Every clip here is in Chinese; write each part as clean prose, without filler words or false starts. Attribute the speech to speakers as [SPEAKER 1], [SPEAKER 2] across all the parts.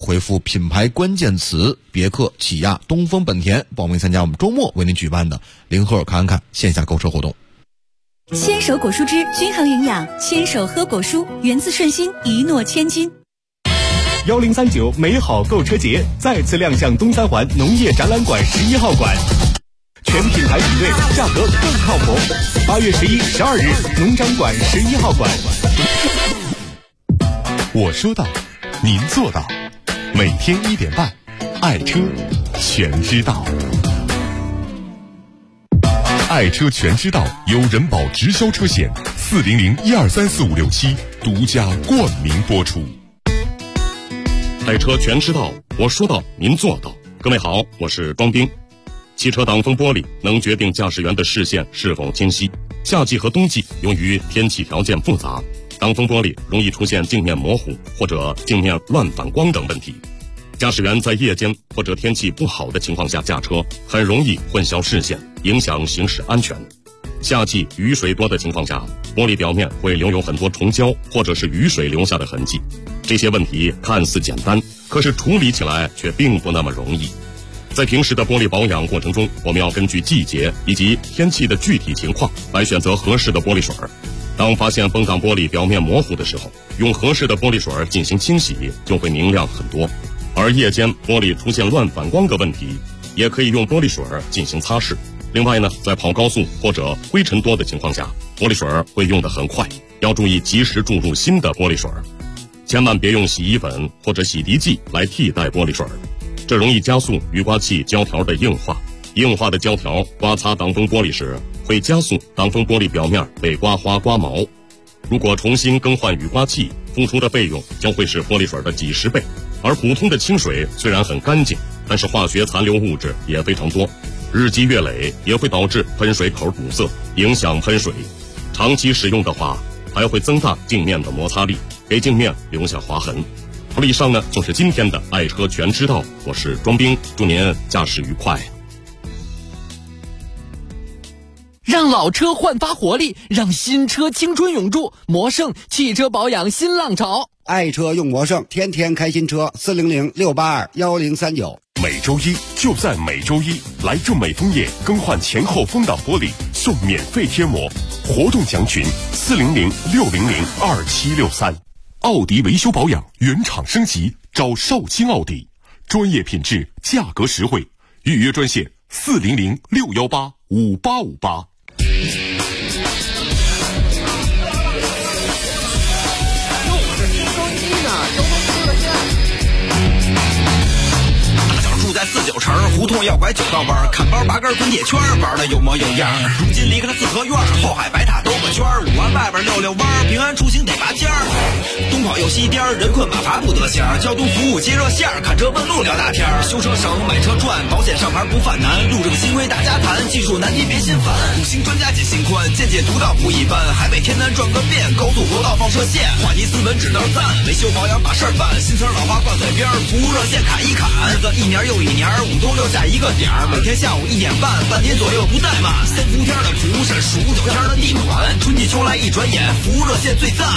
[SPEAKER 1] 回复品牌关键词别克、起亚、东风本田报名参加我们周末为您举办的零赫尔看看线下购车活动。
[SPEAKER 2] 牵手果蔬汁均衡营养，牵手喝果蔬，源自顺心，一诺千金。
[SPEAKER 3] 1039美好购车节再次亮相东三环农业展览馆11号馆，全品牌比对，价格更靠谱。8月11、12日，农展馆11号馆。
[SPEAKER 4] 我说到，您做到。每天1点半，爱车全知道。爱车全知道由人保直销车险400-1234567独家冠名播出。
[SPEAKER 5] 爱车全知道，我说到您做到。各位好，我是庄兵。汽车挡风玻璃能决定驾驶员的视线是否清晰。夏季和冬季由于天气条件复杂，挡风玻璃容易出现镜面模糊或者镜面乱反光等问题。驾驶员在夜间或者天气不好的情况下驾车，很容易混淆视线，影响行驶安全。夏季雨水多的情况下，玻璃表面会留有很多虫胶或者是雨水留下的痕迹。这些问题看似简单，可是处理起来却并不那么容易。在平时的玻璃保养过程中，我们要根据季节以及天气的具体情况来选择合适的玻璃水。当发现风挡玻璃表面模糊的时候，用合适的玻璃水进行清洗，就会明亮很多。而夜间玻璃出现乱反光的问题，也可以用玻璃水进行擦拭。另外呢，在跑高速或者灰尘多的情况下，玻璃水会用得很快，要注意及时注入新的玻璃水。千万别用洗衣粉或者洗涤剂来替代玻璃水，这容易加速雨刮器胶条的硬化。硬化的胶条刮擦挡风玻璃时，会加速挡风玻璃表面被刮花刮毛。如果重新更换雨刮器，付出的费用将会是玻璃水的几十倍。而普通的清水虽然很干净，但是化学残留物质也非常多，日积月累也会导致喷水口堵塞，影响喷水。长期使用的话，还会增大镜面的摩擦力，给镜面留下划痕。好了，以上呢就是今天的爱车全知道，我是庄兵，祝您驾驶愉快。
[SPEAKER 6] 让老车焕发活力，让新车青春永驻。魔胜汽车保养新浪潮，
[SPEAKER 7] 爱车用魔胜，天天开新车。400-682-1039。
[SPEAKER 4] 每周一就在每周一，来正美枫叶更换前后风挡玻璃送免费贴膜，活动详询400-600-2763。奥迪维修保养原厂升级，找绍兴奥迪，专业品质，价格实惠，预约专线400-618-5858。
[SPEAKER 8] 在49城胡同要拐9道弯，砍包拔根滚铁圈，玩的有模有样。如今离开了四合院，后海白塔兜个圈，5环外边溜溜弯，平安出行得拔尖儿。东跑又西颠，人困马乏不得闲。交通服务接热线，看车问路聊大天。修车省，买车赚，保险上牌不犯难。路这个新规大家谈，技术难题别心烦。5星专家解心宽，见解独到不一般。海北天南转个遍，高速国道放射线，话题斯文只能赞。维修保养把事儿办，新词老话挂嘴边，服务热线砍一砍。日子一年又一年，5通6下一个点儿，每天下午1点半，半天左右不怠慢。3伏天的服务是数9天的地暖，春季秋来一转眼，服务热线最赞。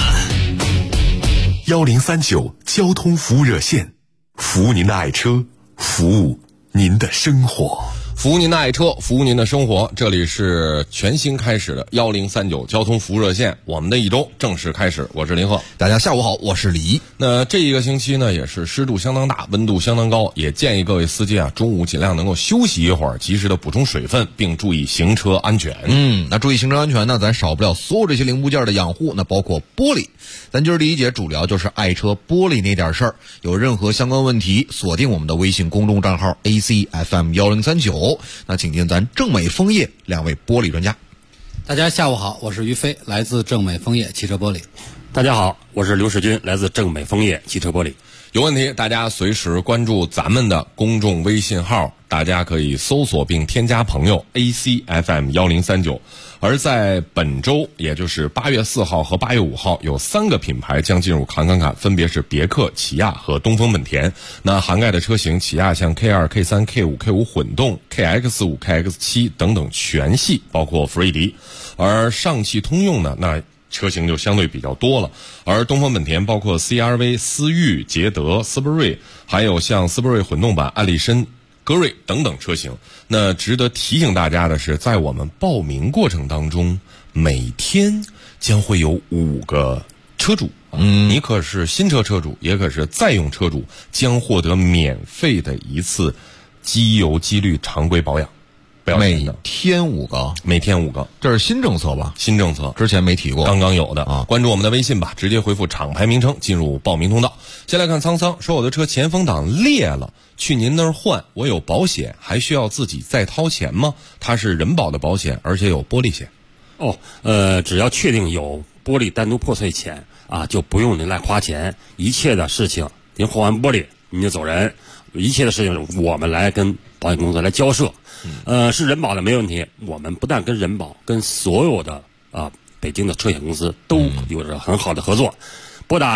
[SPEAKER 4] 1039交通服务热线，服务您的爱车，服务您的生活。
[SPEAKER 9] 服务您的爱车，服务您的生活。这里是全新开始的1039交通服务热线，我们的一周正式开始。我是林鹤，
[SPEAKER 1] 大家下午好，我是李一。
[SPEAKER 9] 那这一个星期呢，也是湿度相当大，温度相当高，也建议各位司机啊，中午尽量能够休息一会儿，及时的补充水分，并注意行车安全。
[SPEAKER 1] 那注意行车安全呢，咱少不了所有这些零部件的养护，那包括玻璃。咱今儿第一节主聊就是爱车玻璃那点事儿，有任何相关问题，锁定我们的微信公众账号 ACFM1039。那请进咱正美枫叶2位玻璃专家。
[SPEAKER 10] 大家下午好，我是于飞，来自正美枫叶汽车玻璃。
[SPEAKER 11] 大家好，我是刘世军，来自正美枫叶汽车玻璃。
[SPEAKER 9] 有问题大家随时关注咱们的公众微信号，大家可以搜索并添加朋友 ACFM1039。而在本周，也就是8月4号和8月5号，有3个品牌将进入侃，分别是别克、起亚和东风本田。那涵盖的车型，起亚像 K2、K3、K5、K5 混动、KX5、KX7 等等全系，包括福瑞迪。而上汽通用呢，那车型就相对比较多了。而东风本田包括 CR-V、思域、捷德、斯铂瑞，还有像斯铂瑞混动版、艾力绅、歌瑞等等车型。那值得提醒大家的是，在我们报名过程当中，每天将会有5个车主，你可是新车车主，也可是在用车主，将获得免费的一次机油机滤常规保养。
[SPEAKER 1] 每天5个，
[SPEAKER 9] 每天5个，
[SPEAKER 1] 这是新政策吧？
[SPEAKER 9] 新政策，
[SPEAKER 1] 之前没提过，
[SPEAKER 9] 刚刚有的啊。关注我们的微信吧，直接回复厂牌名称进入报名通道。先来看沧桑说，我的车前风挡裂了，去您那儿换，我有保险，还需要自己再掏钱吗？它是人保的保险，而且有玻璃险。
[SPEAKER 11] 只要确定有玻璃单独破碎险啊，就不用您来花钱，一切的事情您换完玻璃您就走人，一切的事情我们来跟保险公司来交涉。是人保的没问题，我们不但跟人保，跟所有的北京的车险公司都有着很好的合作。拨打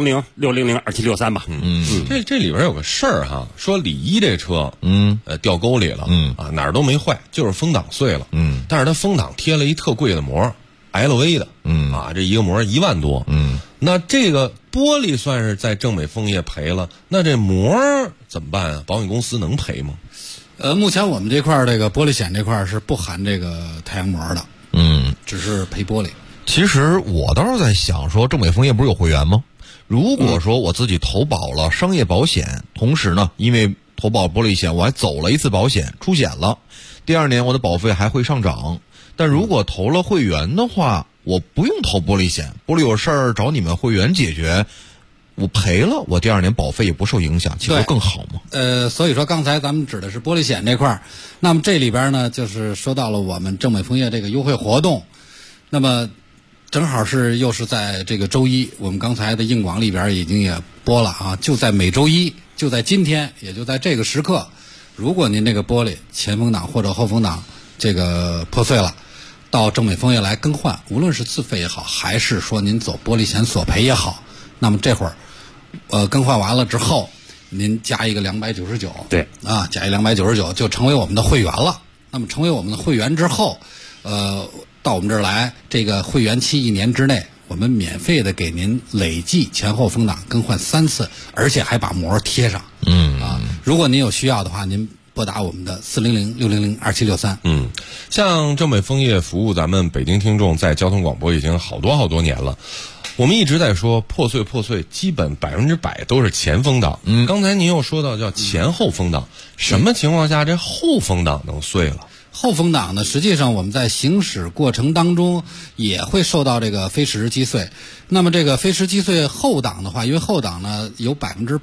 [SPEAKER 11] 400-600-2763吧。
[SPEAKER 9] 这里边有个事儿哈，说李一这车掉沟里了，哪儿都没坏，就是风挡碎了，但是他风挡贴了一特贵的膜，LA 的，这一个膜1万多，那这个玻璃算是在正美枫叶赔了，那这膜怎么办啊？保险公司能赔吗？
[SPEAKER 10] 目前我们这块这个玻璃险这块是不含这个太阳膜的，只是赔玻璃。
[SPEAKER 1] 其实我倒是在想说，正美枫叶不是有会员吗？如果说我自己投保了商业保险，同时呢，因为投保玻璃险我还走了一次保险，出险了，第2年我的保费还会上涨。但如果投了会员的话，我不用投玻璃险，玻璃有事儿找你们会员解决，我赔了，我第2年保费也不受影响，岂不更好吗？
[SPEAKER 10] 所以说刚才咱们指的是玻璃险这块儿，那么这里边呢，就是说到了我们正美枫叶这个优惠活动，那么正好又是在这个周一，我们刚才的硬广里边已经也播了啊，就在每周一，就在今天，也就在这个时刻，如果您这个玻璃前风挡或者后风挡这个破碎了，到正美枫叶来更换，无论是自费也好，还是说您走玻璃险索赔也好，那么这会儿更换完了之后，您加一个299，
[SPEAKER 11] 对
[SPEAKER 10] 啊，加一299就成为我们的会员了。那么成为我们的会员之后，到我们这儿来，这个会员期1年之内，我们免费的给您累计前后风挡更换3次，而且还把膜贴上。如果您有需要的话，您拨打我们的400-600-2763。
[SPEAKER 9] 像正美枫叶服务咱们北京听众在交通广播已经好多年了。我们一直在说破碎，基本100%都是前风挡。刚才您又说到叫前后风挡，什么情况下这后风挡能碎了？
[SPEAKER 10] 后风挡呢，实际上我们在行驶过程当中也会受到这个飞石击碎。那么这个飞石击碎后挡的话，因为后挡呢有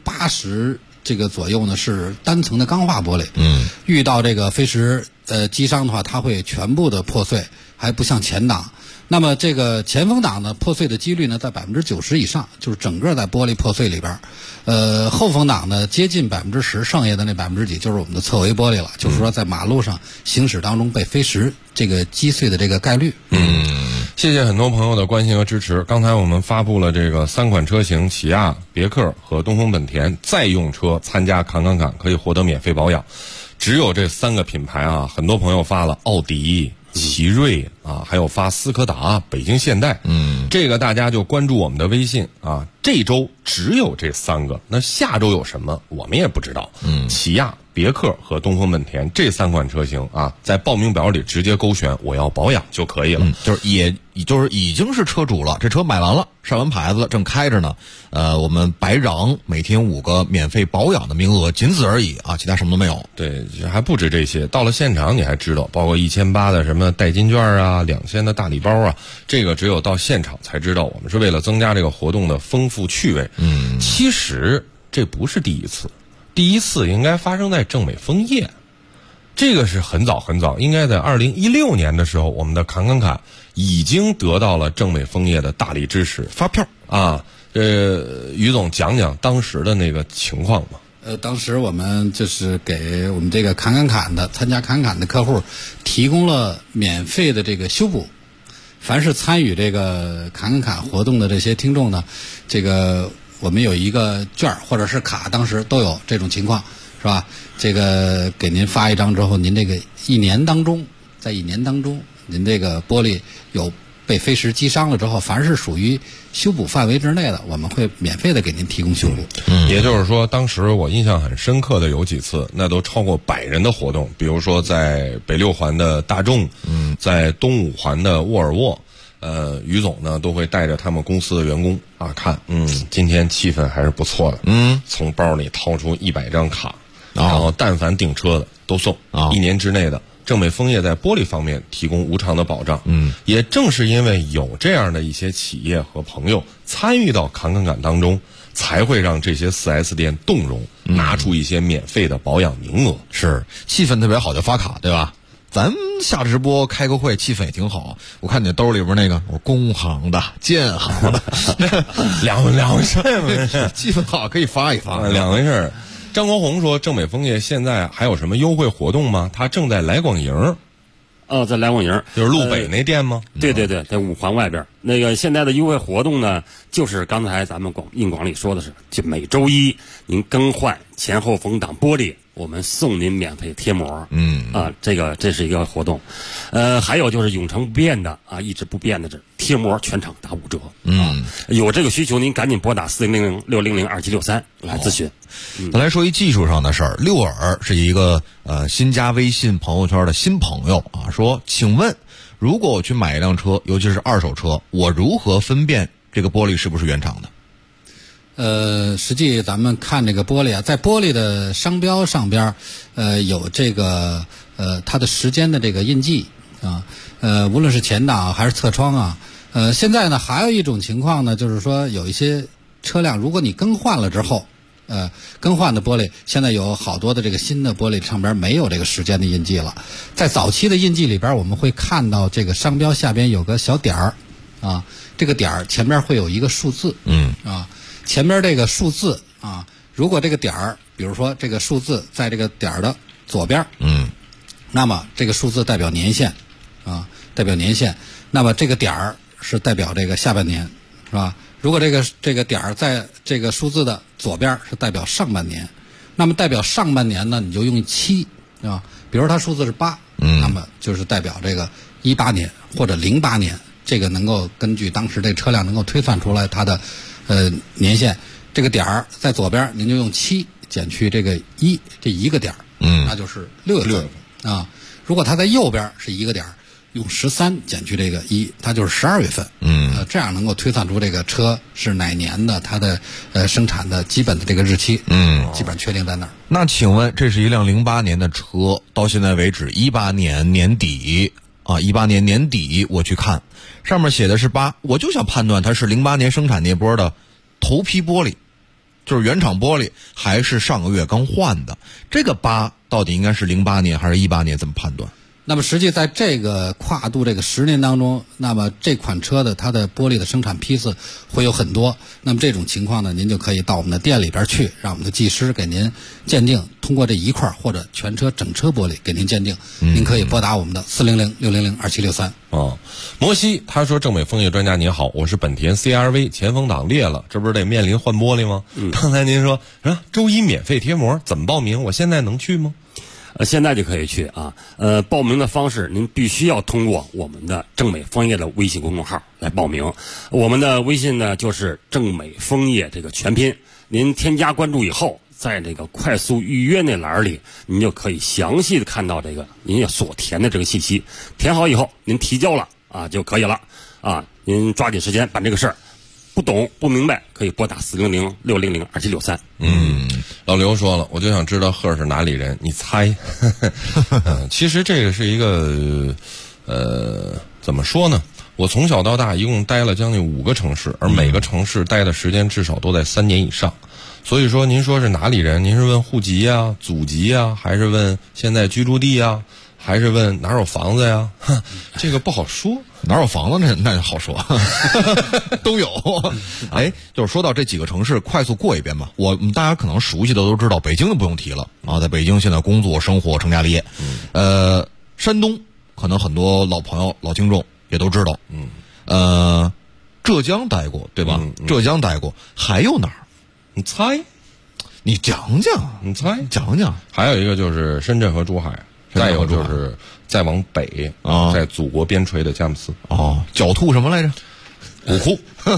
[SPEAKER 10] 80%这个左右呢是单层的钢化玻璃，遇到这个飞石击伤的话，它会全部的破碎，还不像前挡。那么这个前风挡呢破碎的几率呢在90%以上，就是整个在玻璃破碎里边。后风挡呢接近10%，剩下的那几就是我们的侧围玻璃了，就是说在马路上行驶当中被飞石这个击碎的这个概率。
[SPEAKER 9] 谢谢很多朋友的关心和支持。刚才我们发布了这个3款车型，起亚、别克和东风本田在用车参加侃可以获得免费保养。只有这3个品牌啊，很多朋友发了奥迪、奇瑞啊，还有发斯柯达、北京现代。这个大家就关注我们的微信啊。这周只有这3个，那下周有什么我们也不知道。起亚、别克和东风本田这3款车型啊，在报名表里直接勾选我要保养就可以了。
[SPEAKER 1] 就是已经是车主了，这车买完了，上完牌子了，正开着呢。我们白嚷每天5个免费保养的名额，仅此而已啊，其他什么都没有。
[SPEAKER 9] 对，还不止这些，到了现场你还知道，包括1800的什么代金券啊，2000的大礼包啊，这个只有到现场才知道。我们是为了增加这个活动的丰富趣味。其实这不是第一次应该发生在正美枫叶。这个是很早，应该在2016年的时候，我们的侃已经得到了正美枫叶的大力支持，发票啊。于总讲讲当时的那个情况吧。
[SPEAKER 10] 当时我们就是给我们这个侃的参加侃的客户提供了免费的这个修补。凡是参与这个侃活动的这些听众呢，这个我们有一个券或者是卡，当时都有这种情况，是吧？这个给您发一张之后，您这个在1年当中，您这个玻璃有被飞石击伤了之后，凡是属于修补范围之内的，我们会免费的给您提供修补。
[SPEAKER 9] 也就是说，当时我印象很深刻的有几次，那都超过100人的活动，比如说在北6环的大众，在东5环的沃尔沃。于总呢都会带着他们公司的员工啊看，今天气氛还是不错的，从包里掏出100张卡，然后但凡订车的都送，1年之内的。正美枫叶在玻璃方面提供无偿的保障，也正是因为有这样的一些企业和朋友参与到侃当中，才会让这些 4S 店动容，拿出一些免费的保养名额，
[SPEAKER 1] 是气氛特别好就发卡，对吧？咱下直播开个会，气氛也挺好。我看你兜里边那个，我工行的、建行的，
[SPEAKER 9] 两回事，
[SPEAKER 1] 气氛好可以发一发，
[SPEAKER 9] 两回事。张国红说，正美枫叶现在还有什么优惠活动吗？他正在来广营。
[SPEAKER 11] 在来广营，
[SPEAKER 9] 就是路北那店吗？
[SPEAKER 11] 对，在5环外边。那个现在的优惠活动呢，就是刚才咱们硬广里说的是，就每周一您更换前后风挡玻璃，我们送您免费贴膜。这是一个活动。还有就是永恒不变的啊，一直不变的这贴膜全场打5折。有这个需求您赶紧拨打4006002763来咨询。
[SPEAKER 1] 咱来说一技术上的事儿，六耳是一个新加微信朋友圈的新朋友啊，说，请问如果我去买一辆车，尤其是二手车，我如何分辨这个玻璃是不是原厂的？
[SPEAKER 10] 实际咱们看这个玻璃啊，在玻璃的商标上边，有这个它的时间的这个印记啊，无论是前挡还是侧窗啊，现在呢还有一种情况呢，就是说有一些车辆，如果你更换了之后，更换的玻璃，现在有好多的这个新的玻璃上边没有这个时间的印记了。在早期的印记里边，我们会看到这个商标下边有个小点儿，啊，这个点儿前边会有一个数字，前边这个数字啊，如果这个点儿，比如说这个数字在这个点儿的左边，那么这个数字代表年限，代表年限，那么这个点儿是代表这个下半年，是吧？如果这个点儿在这个数字的左边是代表上半年，那么代表上半年呢，你就用7，啊，比如它数字是8，那么就是代表这个18年或者08年，这个能够根据当时这车辆能够推算出来它的年限。这个点儿在左边，您就用7减去这个1，这一个点儿，那就是6月份啊。如果它在右边是一个点儿，用13减去这个1，它就是12月份。这样能够推算出这个车是哪年的，它的生产的基本的这个日期，基本确定在哪儿。
[SPEAKER 1] 那请问，这是一辆08年的车，到现在为止18年年底啊，18年年底我去看，上面写的是8，我就想判断它是08年生产那波的头批玻璃，就是原厂玻璃，还是上个月刚换的。这个8到底应该是08年还是18年？怎么判断？
[SPEAKER 10] 那么实际在这个跨度这个10年当中，那么这款车的它的玻璃的生产批次会有很多。那么这种情况呢，您就可以到我们的店里边去，让我们的技师给您鉴定，通过这一块或者全车整车玻璃给您鉴定。您可以拨打我们的400-600-2763。
[SPEAKER 9] 摩西他说，正美枫叶专家您好，我是本田 CR-V 前风挡裂了，这不是得面临换玻璃吗？刚才您说周一免费贴膜，怎么报名？我现在能去吗？
[SPEAKER 11] 现在就可以去啊。报名的方式您必须要通过我们的正美枫叶的微信公众号来报名。我们的微信呢就是正美枫叶这个全拼，您添加关注以后，在这个快速预约那栏里，您就可以详细的看到这个您要所填的这个信息，填好以后您提交了啊就可以了啊。您抓紧时间办这个事儿，不懂不明白可以拨打400-600-2763。
[SPEAKER 9] 老刘说了，我就想知道贺是哪里人，你猜？其实这个是一个怎么说呢？我从小到大一共待了将近5个城市，而每个城市待的时间至少都在3年以上。所以说，您说是哪里人？您是问户籍呀、祖籍呀，还是问现在居住地呀，还是问哪有房子呀？这个不好说。
[SPEAKER 1] 哪有房子那好说，都有。就是说到这几个城市，快速过一遍吧。我们大家可能熟悉的都知道，北京就不用提了啊，在北京现在工作、生活、成家立业。山东可能很多老朋友、老听众也都知道。浙江待过，对吧？浙江待过，还有哪儿？
[SPEAKER 9] 你猜？
[SPEAKER 1] 你讲讲，
[SPEAKER 9] 你猜？
[SPEAKER 1] 讲讲。
[SPEAKER 9] 还有一个就是深圳和珠海。 再有就是再往北
[SPEAKER 1] 啊，
[SPEAKER 9] 在祖国边陲的佳木斯。
[SPEAKER 1] 哦，狡兔什么来着？
[SPEAKER 9] 古库。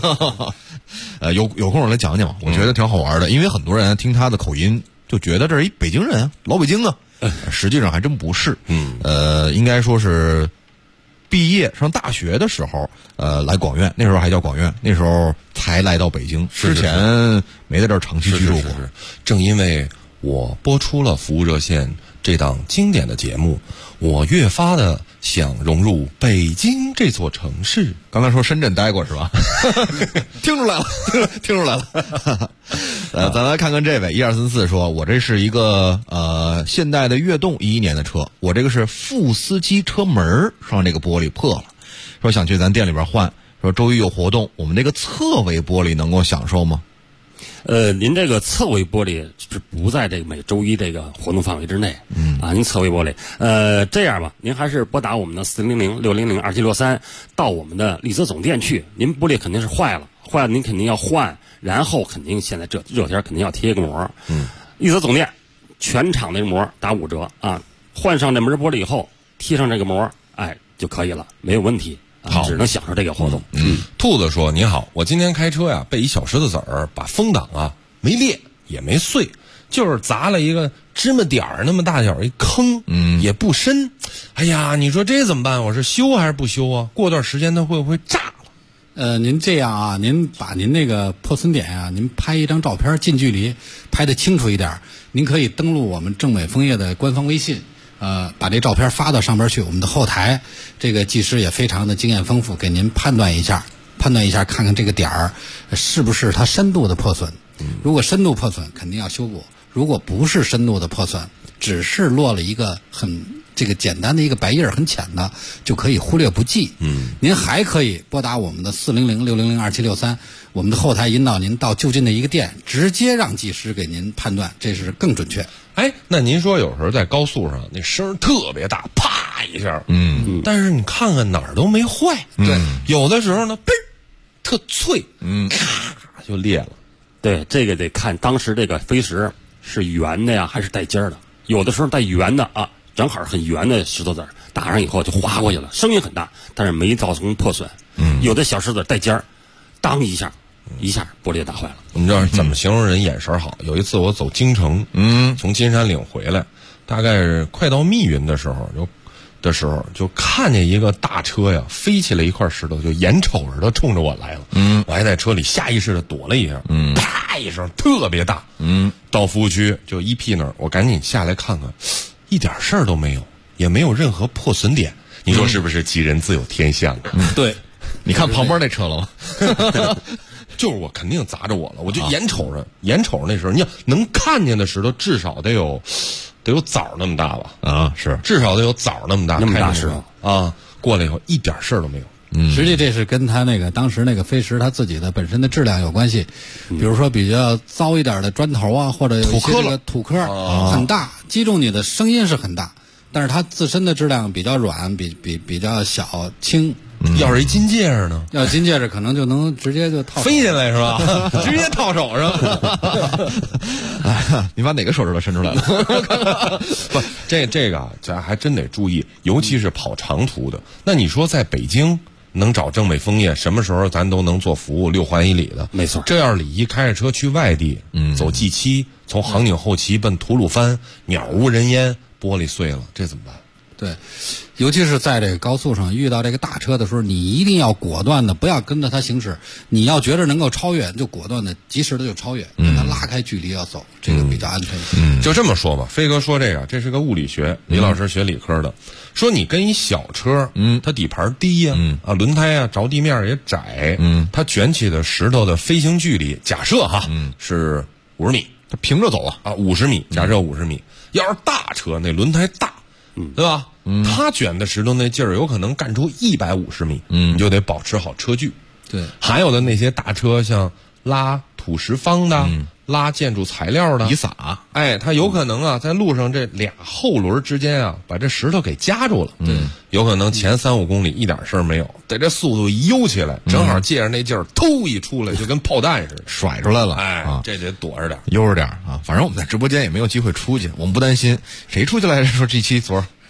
[SPEAKER 1] 有空我来讲讲，我觉得挺好玩的，因为很多人听他的口音就觉得这是一北京人啊，老北京啊，实际上还真不是。应该说是毕业上大学的时候，来广院，那时候还叫广院，那时候才来到北京，之前没在这儿长期居住过。
[SPEAKER 9] 是。正因为我播出了服务热线这档经典的节目，我越发的想融入北京这座城市。
[SPEAKER 1] 刚才说深圳待过是吧？听出来了，听出来了。咱来看看这位1234说，我这是一个现代的悦动11年的车，我这个是副司机车门上这个玻璃破了，说想去咱店里边换，说周一有活动，我们这个侧围玻璃能够享受吗？
[SPEAKER 11] 您这个侧围玻璃是不在这个每周一这个活动范围之内，您侧围玻璃，这样吧，您还是拨打我们的400-600-2763到我们的丽泽总店去。您玻璃肯定是坏了您肯定要换，然后肯定现在这热天肯定要贴一个膜。丽泽总店全场那个膜打5折啊，换上这门玻璃以后贴上这个膜，就可以了，没有问题。
[SPEAKER 9] 好，
[SPEAKER 11] 只能享受这个活动。
[SPEAKER 9] 兔子说：“你好，我今天开车呀，被一小石头子儿把风挡啊没裂也没碎，就是砸了一个芝麻点儿那么大小一坑，也不深。哎呀，你说这怎么办？我是修还是不修啊？过段时间它会不会炸了？”
[SPEAKER 10] 您这样啊，您把您那个破损点啊，您拍一张照片，近距离拍得清楚一点，您可以登录我们正美枫叶的官方微信。把这照片发到上边去，我们的后台这个技师也非常的经验丰富，给您判断一下，看看这个点儿是不是它深度的破损。如果深度破损，肯定要修补；如果不是深度的破损，只是落了一个这个简单的一个白印很浅的，就可以忽略不计。您还可以拨打我们的400-600-2763，我们的后台引导您到就近的一个店，直接让技师给您判断，这是更准确。
[SPEAKER 9] 那您说有时候在高速上那声特别大，啪一下，但是你看看哪儿都没坏，对，有的时候呢，嘣，特脆，咔就裂了。
[SPEAKER 11] 对，这个得看当时这个飞石是圆的呀，还是带尖的。有的时候带圆的啊，正好很圆的石头子打上以后就划过去了，声音很大，但是没造成破损。有的小石子带尖儿，当一下玻璃打坏了。
[SPEAKER 9] 你知道怎么形容人眼神好？有一次我走京城，从金山岭回来，大概是快到密云的时候，就看见一个大车呀飞起来一块石头，就眼瞅着它冲着我来了。我还在车里下意识的躲了一下，啪一声特别大。到服务区就1P那儿，我赶紧下来看看，一点事儿都没有，也没有任何破损点。你说是不是吉人自有天相？
[SPEAKER 1] 对，你看旁边那车了吗？
[SPEAKER 9] 就是我肯定砸着我了，我就眼瞅着那时候，你要能看见的石头，至少得有枣那么大吧？
[SPEAKER 1] 是，
[SPEAKER 9] 至少得有枣那么大，
[SPEAKER 11] 那么大石头
[SPEAKER 9] 啊！过来以后一点事儿都没有。
[SPEAKER 10] 实际这是跟他那个当时那个飞石它自己的本身的质量有关系，比如说比较糟一点的砖头啊，或者有一些这个土颗很大，击中你的声音是很大，但是它自身的质量比较软，比较小轻。
[SPEAKER 9] 要是一金戒指呢？
[SPEAKER 10] 要金戒指可能就能直接就套
[SPEAKER 9] 飞进来是吧？直接套手上。
[SPEAKER 1] 你把哪个手指头伸出来了？
[SPEAKER 9] 不，这个咱还真得注意，尤其是跑长途的。那你说在北京能找正美枫叶，什么时候咱都能做服务，6环以里的。
[SPEAKER 11] 没错。
[SPEAKER 9] 这要是李一开着车去外地，走 G7，从杭景后旗奔吐鲁番，鸟无人烟，玻璃碎了，这怎么办？
[SPEAKER 10] 对，尤其是在这个高速上遇到这个大车的时候，你一定要果断的，不要跟着它行驶。你要觉得能够超越，就果断的、及时的就超越，跟它拉开距离要走，这个比较安全。
[SPEAKER 9] 就这么说吧，飞哥说这是个物理学，李老师学理科的，说你跟一小车，它底盘低呀，轮胎啊着地面也窄，它卷起的石头的飞行距离，假设哈，是50米，
[SPEAKER 1] 它平着走啊
[SPEAKER 9] ，50米，假设50米，要是大车那轮胎大。对吧？他卷的石头那劲儿有可能干出150米，你就得保持好车距。
[SPEAKER 10] 对，
[SPEAKER 9] 还有的那些大车，像拉土石方的、拉建筑材料的，
[SPEAKER 1] 以撒，
[SPEAKER 9] 它有可能啊，在路上这俩后轮之间啊，把这石头给夹住了。有可能前3-5公里一点事儿没有，在这速度一悠起来，正好借着那劲儿，突一出来，就跟炮弹似的
[SPEAKER 1] 甩出来了。
[SPEAKER 9] 这得躲着点，
[SPEAKER 1] 悠着点啊！反正我们在直播间也没有机会出去，我们不担心。谁出去来着？说G7昨儿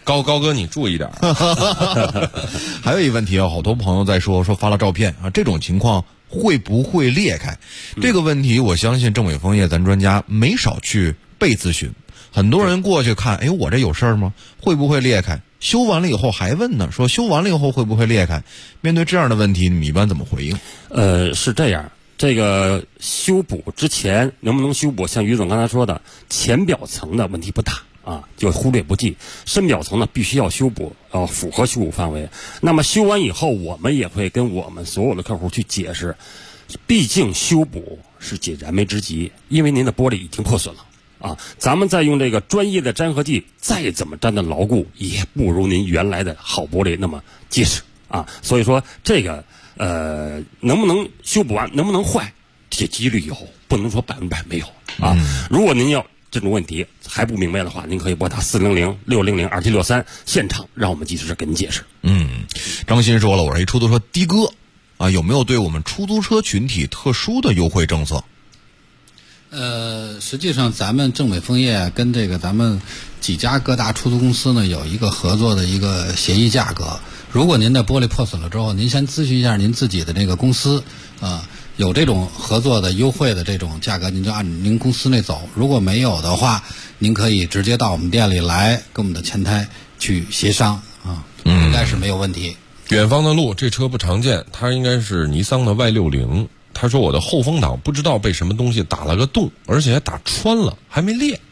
[SPEAKER 9] 高哥你注意点。
[SPEAKER 1] 还有一个问题啊，好多朋友在说发了照片啊，这种情况会不会裂开？这个问题我相信正纬枫叶咱专家没少去被咨询，很多人过去看，哎，我这有事儿吗？会不会裂开？修完了以后还问呢，说修完了以后会不会裂开？面对这样的问题，你们一般怎么回应？
[SPEAKER 11] 是这样，这个修补之前能不能修补，像于总刚才说的，浅表层的问题不大啊，就忽略不计。深表层呢必须要修补，符合修补范围。那么修完以后，我们也会跟我们所有的客户去解释，毕竟修补是解燃眉之急，因为您的玻璃已经破损了。啊，咱们再用这个专业的粘合剂，再怎么粘的牢固，也不如您原来的好玻璃那么结实啊。所以说这个能不能修补完，能不能坏，这几率有，不能说100%没有啊。如果您要这种问题还不明白的话，您可以拨打400-600-2763，现场让我们技师给您解释。
[SPEAKER 1] 张鑫说了，我是一出租车的哥啊，有没有对我们出租车群体特殊的优惠政策？
[SPEAKER 10] 实际上咱们正纬枫叶跟这个咱们几家各大出租公司呢有一个合作的一个协议价格。如果您的玻璃破损了之后，您先咨询一下您自己的那个公司有这种合作的优惠的这种价格，您就按您公司内走。如果没有的话，您可以直接到我们店里来跟我们的前台去协商啊，应该是没有问题。
[SPEAKER 9] 远方的路这车不常见，它应该是尼桑的 Y60。他说我的后风挡不知道被什么东西打了个洞，而且还打穿了，还没裂。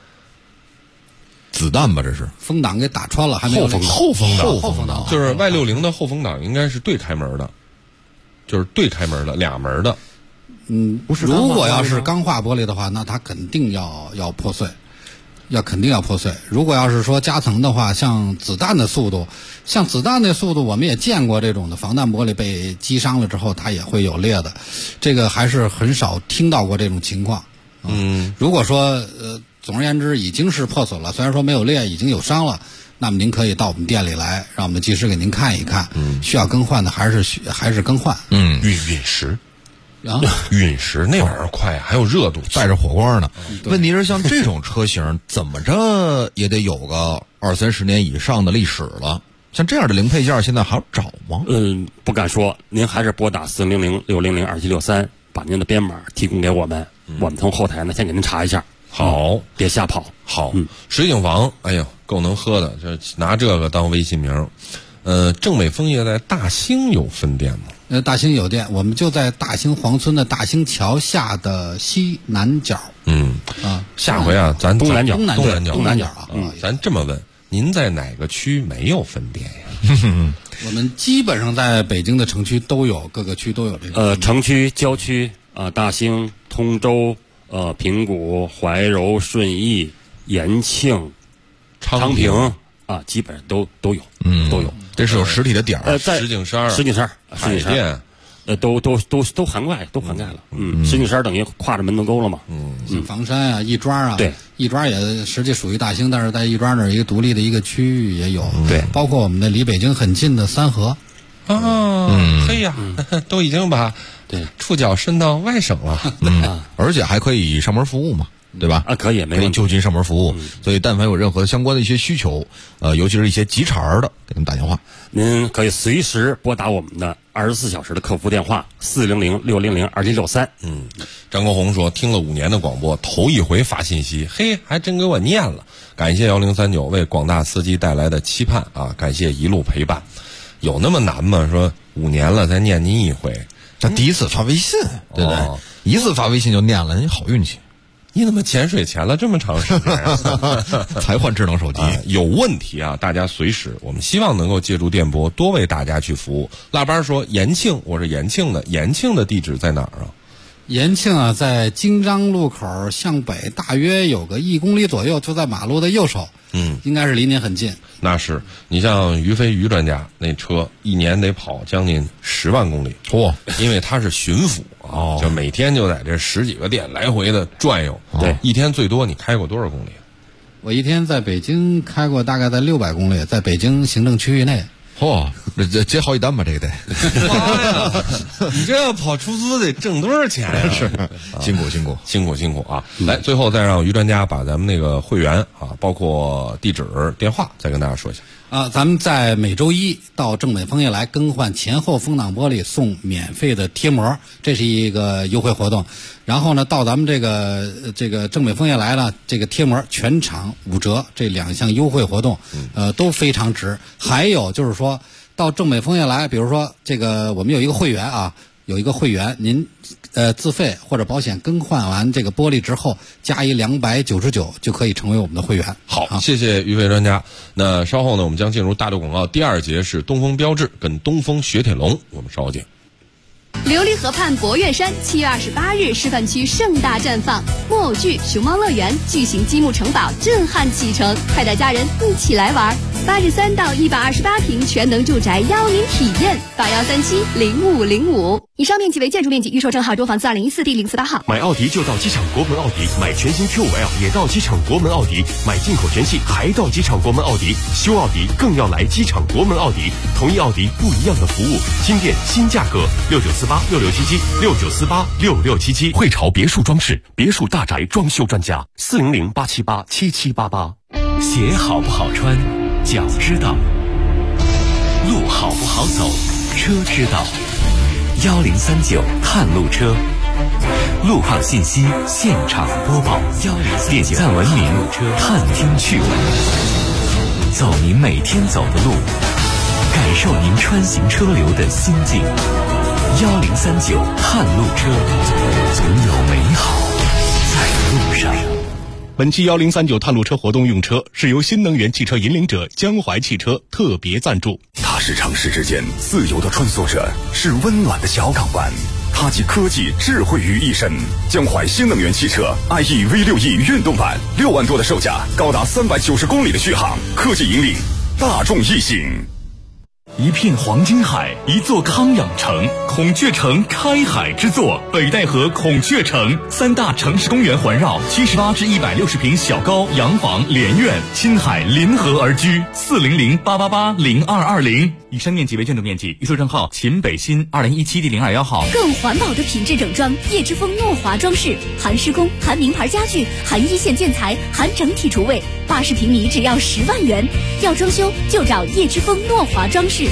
[SPEAKER 1] 子弹吧，这是
[SPEAKER 10] 风挡给打穿了，还没有
[SPEAKER 9] 后风
[SPEAKER 10] 挡
[SPEAKER 9] 就是 Y60的后风挡应该是对开门的，就是对开门的俩门的。
[SPEAKER 10] 不是。如果要是钢化玻璃的话，那它肯定要破碎。肯定要破碎。如果要是说夹层的话，像子弹的速度，我们也见过这种的防弹玻璃被击伤了之后，它也会有裂的，这个还是很少听到过这种情况。如果说总而言之已经是破损了，虽然说没有裂，已经有伤了，那么您可以到我们店里来，让我们技师给您看一看，需要更换的还是更换。
[SPEAKER 9] 陨石。陨石那玩意儿快啊，还有热度，
[SPEAKER 1] 带着火光呢。问题是像这种车型怎么着也得有个20-30年以上的历史了，像这样的零配件现在还找吗？
[SPEAKER 11] 不敢说，您还是拨打400-600-2763，把您的编码提供给我们，我们从后台呢先给您查一下。
[SPEAKER 9] 好，
[SPEAKER 11] 别瞎跑。
[SPEAKER 9] 好，水景房，哎呦，够能喝的，这拿这个当微信名。正美枫叶在大兴有分店吗？
[SPEAKER 10] 大兴有店，我们就在大兴黄村的大兴桥下的西南角。
[SPEAKER 9] 下回啊，咱
[SPEAKER 11] 东南角
[SPEAKER 10] 啊。
[SPEAKER 9] 咱这么问，您在哪个区没有分店呀？
[SPEAKER 10] 我们基本上在北京的城区都有，各个区都有这个。
[SPEAKER 11] 城区、郊区大兴、通州、平谷、怀柔、顺义、延庆、昌平基本上都有，都有。
[SPEAKER 1] 这是有实体的点儿。
[SPEAKER 9] 石景山、海淀，
[SPEAKER 11] 都涵盖了。石景山等于跨着门头沟了嘛。
[SPEAKER 10] 像房山啊、亦庄啊，
[SPEAKER 11] 对，
[SPEAKER 10] 亦庄也实际属于大兴，但是在亦庄那儿一个独立的一个区域也有。
[SPEAKER 11] 对，
[SPEAKER 10] 包括我们的离北京很近的三河。
[SPEAKER 9] 嘿呀，都已经把触角伸到外省了。
[SPEAKER 1] 而且还可以上门服务嘛。对吧？
[SPEAKER 11] 可以，没问题，
[SPEAKER 1] 就近上门服务。所以，但凡有任何相关的一些需求，尤其是一些急茬的，给他们打电话。
[SPEAKER 11] 您可以随时拨打我们的24小时的客服电话400-600-2763。
[SPEAKER 9] 张国红说，听了5年的广播，头一回发信息，嘿，还真给我念了。感谢1039为广大司机带来的期盼啊！感谢一路陪伴。有那么难吗？说5年了才念您一回，
[SPEAKER 1] 他第一次发微信，对不对？一次发微信就念了，你好运气。
[SPEAKER 9] 你怎么潜水潜了这么长时间
[SPEAKER 1] 才换智能手机？
[SPEAKER 9] 有问题啊！大家随时，我们希望能够借助电波多为大家去服务。腊八说延庆，我是延庆的，延庆的地址在哪儿啊？
[SPEAKER 10] 延庆在京张路口向北大约有个1公里左右，就在马路的右手。应该是离您很近。
[SPEAKER 9] 那是，你像于飞于专家那车1年得跑将近10万公里，因为他是巡抚就每天就在这10几个店来回的转悠。
[SPEAKER 11] 对，
[SPEAKER 9] 一天最多你开过多少公里？
[SPEAKER 10] 我一天在北京开过大概在600公里，在北京行政区域内。
[SPEAKER 1] 这接好几单吧，这个得。
[SPEAKER 9] 妈呀，你这要跑出租得挣多少钱呀？
[SPEAKER 1] 是，辛苦啊！来，最后再让于专家把咱们那个会员啊，包括地址、电话，再跟大家说一下。
[SPEAKER 10] 咱们在每周一到正美枫叶来更换前后风挡玻璃送免费的贴膜，这是一个优惠活动。然后呢，到咱们这个正美枫叶来呢，这个贴膜全场5折，这2项优惠活动，都非常值。还有就是说到正美枫叶来，比如说这个我们有一个会员啊。有一个会员，您自费或者保险更换完这个玻璃之后，加一299就可以成为我们的会员。
[SPEAKER 9] 好，谢谢于飞专家。那稍后呢，我们将进入大陆广告第2节，是东风标致跟东风雪铁龙，我们稍后见。
[SPEAKER 12] 琉璃河畔博岳山7月28日示范区盛大绽放，木偶剧、熊猫乐园、巨型积木城堡震撼启程，快带家人一起来玩。8日3到128平全能住宅邀您体验，81370555。以上面积为建筑面积，预售证号中房子2014第048号。
[SPEAKER 3] 买奥迪就到机场国门奥迪，买全新 Q5L 也到机场国门奥迪，买进口全系还到机场国门奥迪，修奥迪更要来机场国门奥迪，同一奥迪不一样的服务，新店新价格，69486677，69486677。汇潮别墅装饰，别墅大宅装修专家，400-878-7788。
[SPEAKER 13] 鞋好不好穿，脚知道；路好不好走，车知道。1039探路车，路况信息现场播报，点赞文明，探听趣闻，走您每天走的路，感受您穿行车流的心境。1039探路车，总有美好在路上。
[SPEAKER 3] 本期1039探路车活动用车是由新能源汽车引领者江淮汽车特别赞助。
[SPEAKER 14] 它是城市之间自由的穿梭者，是温暖的小港湾，它集科技智慧于一身。江淮新能源汽车 IE V6E 运动版，6万多的售价，高达390公里的续航，科技引领大众异性。
[SPEAKER 3] 一片黄金海，一座康养城，孔雀城开海之作，北戴河孔雀城，3大城市公园环绕，78至160平小高洋房连院，亲海临河而居，400-888-0220。以上面积为建筑面积，预售证号秦北新2017第021号。
[SPEAKER 2] 更环保的品质整装，叶之峰诺华装饰，含施工，含名牌家具，含一线建材，含整体厨卫，80平米只要10万元。要装修就找叶之峰诺华装饰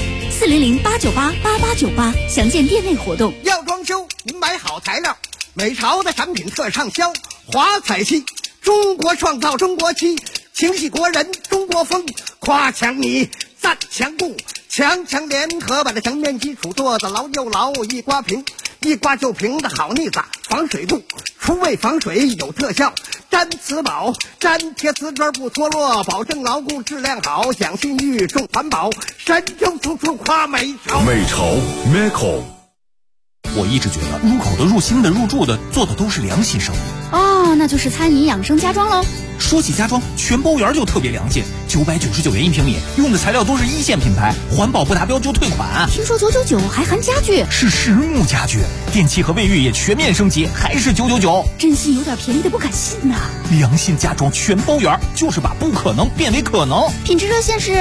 [SPEAKER 2] ，400-898-8898，详见店内活动。
[SPEAKER 15] 要装修，您买好材料，美潮的产品特畅销，华彩漆，中国创造中国漆，情系国人中国风，夸强你赞强固，强联合把这墙面基础做得牢又牢，一刮平，一刮就平的好腻子，防水度，厨卫防水有特效，粘瓷宝，粘贴瓷砖不脱落，保证牢固质量好，讲信誉重环保，神州处处夸美潮。
[SPEAKER 14] 美潮 Meco。
[SPEAKER 16] 我一直觉得入口的、入心的、入住的做的都是良心生意。
[SPEAKER 2] 哦，那就是餐饮养生家装喽。
[SPEAKER 16] 说起家装，全包园就特别良心，999元1平米，用的材料都是一线品牌，环保不达标就退款。
[SPEAKER 2] 听说999还含家具，
[SPEAKER 16] 是实木家具，电器和卫浴也全面升级，还是999，
[SPEAKER 2] 真心有点便宜的不敢信呐。
[SPEAKER 16] 良心家装全包园，就是把不可能变为可能。
[SPEAKER 2] 品质热线是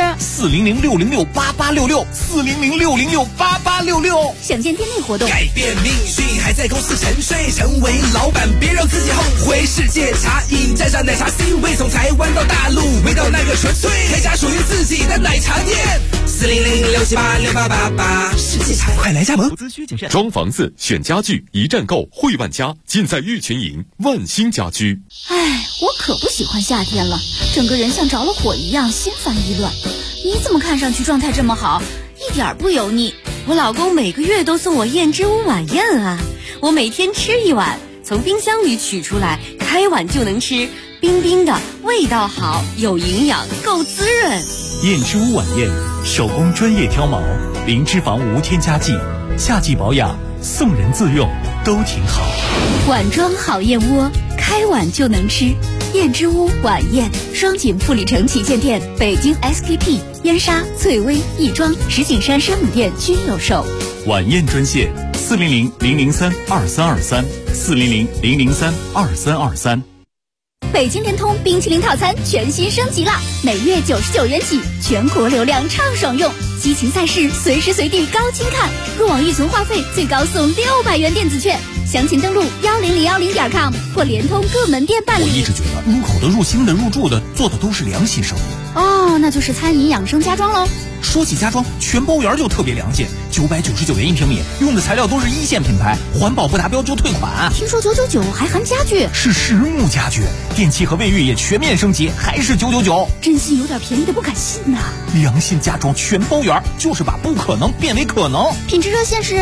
[SPEAKER 16] 400-606-8866，400-606-8866。
[SPEAKER 2] 详见店内活动。
[SPEAKER 8] 改变命运还在公司沉睡，成为老板别让自己后悔。世界茶饮沾上奶茶 C 味，从台湾到大陆，味道那个纯粹，开家属于自己的奶茶店。400-678-6888，世界茶快来加盟。
[SPEAKER 4] 投资需谨慎。装房子选家具，一站购汇万家，尽在玉群营万兴家居。
[SPEAKER 2] 哎，我可不喜欢夏天了，整个人像着了火一样，心烦意乱。你怎么看上去状态这么好，一点不油腻？我老公每个月都送我燕之屋晚宴啊，我每天吃一碗，从冰箱里取出来，开碗就能吃，冰冰的，味道好，有营养，够滋润。
[SPEAKER 16] 燕之屋晚宴，手工专业挑毛，零脂肪无添加剂，夏季保养，送人自用都挺好。
[SPEAKER 2] 碗装好燕窝，开碗就能吃。燕之屋晚宴，双井富力城旗舰店、北京 SKP、燕莎、翠微、亦庄、石景山山姆店均有售。
[SPEAKER 16] 晚宴专线400-003-2323，400-003-2323。
[SPEAKER 2] 北京联通冰淇淋套餐全新升级了，每月99元起，全国流量畅爽用，激情赛事随时随地高清看，入网预存话费最高送600元电子券。详情登录10010.com 或联通各门店办理。
[SPEAKER 16] 我一直觉得入口的、入心的、入住的，做的都是良心生意。
[SPEAKER 2] 哦，那就是餐饮养生家装喽。
[SPEAKER 16] 说起家装，全包园就特别良心，999元1平米，用的材料都是1线品牌，环保不达标就退款。
[SPEAKER 2] 听说999还含家具，
[SPEAKER 16] 是实木家具，电器和卫浴也全面升级，还是999。
[SPEAKER 2] 真心有点便宜的不敢信呐。
[SPEAKER 16] 良心家装全包园，就是把不可能变为可能。
[SPEAKER 2] 品质热线是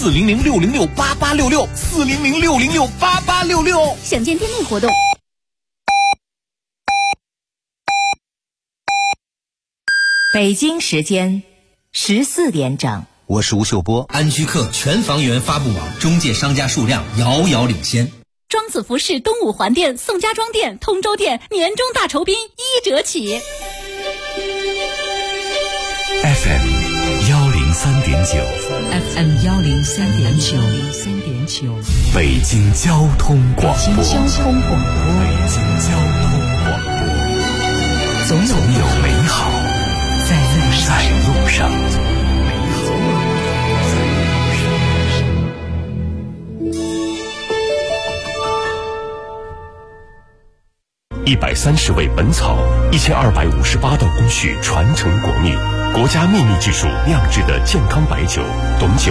[SPEAKER 16] 400-606-8866，400-606-8866。
[SPEAKER 2] 想见店内活动。
[SPEAKER 17] 北京时间14点整。
[SPEAKER 18] 我是吴秀波。安居客全房源发布网中介商家数量遥遥领先。
[SPEAKER 2] 庄子服饰东五环店、宋家庄店、通州店年终大酬宾1折起。
[SPEAKER 13] FM 103.9
[SPEAKER 17] FM 103.9
[SPEAKER 13] 北京交通广播。
[SPEAKER 17] 北京交通广播。
[SPEAKER 13] 总有美好在路上。130味本草，1258道工序传承国秘，国家秘密技术酿制的健康白酒，董酒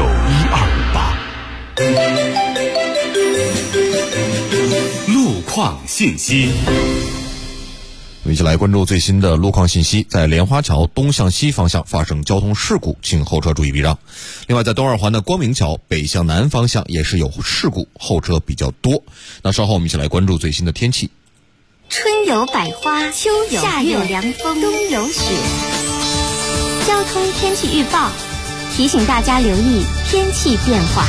[SPEAKER 13] 1258。路况信息。
[SPEAKER 1] 我们一起来关注最新的路况信息。在莲花桥东向西方向发生交通事故，请后车注意避让。另外，在东二环的光明桥北向南方向也是有事故，后车比较多。那稍后我们一起来关注最新的天气。
[SPEAKER 19] 春有百花，秋有夏有凉风，冬有雪。交通天气预报提醒大家留意天气变化。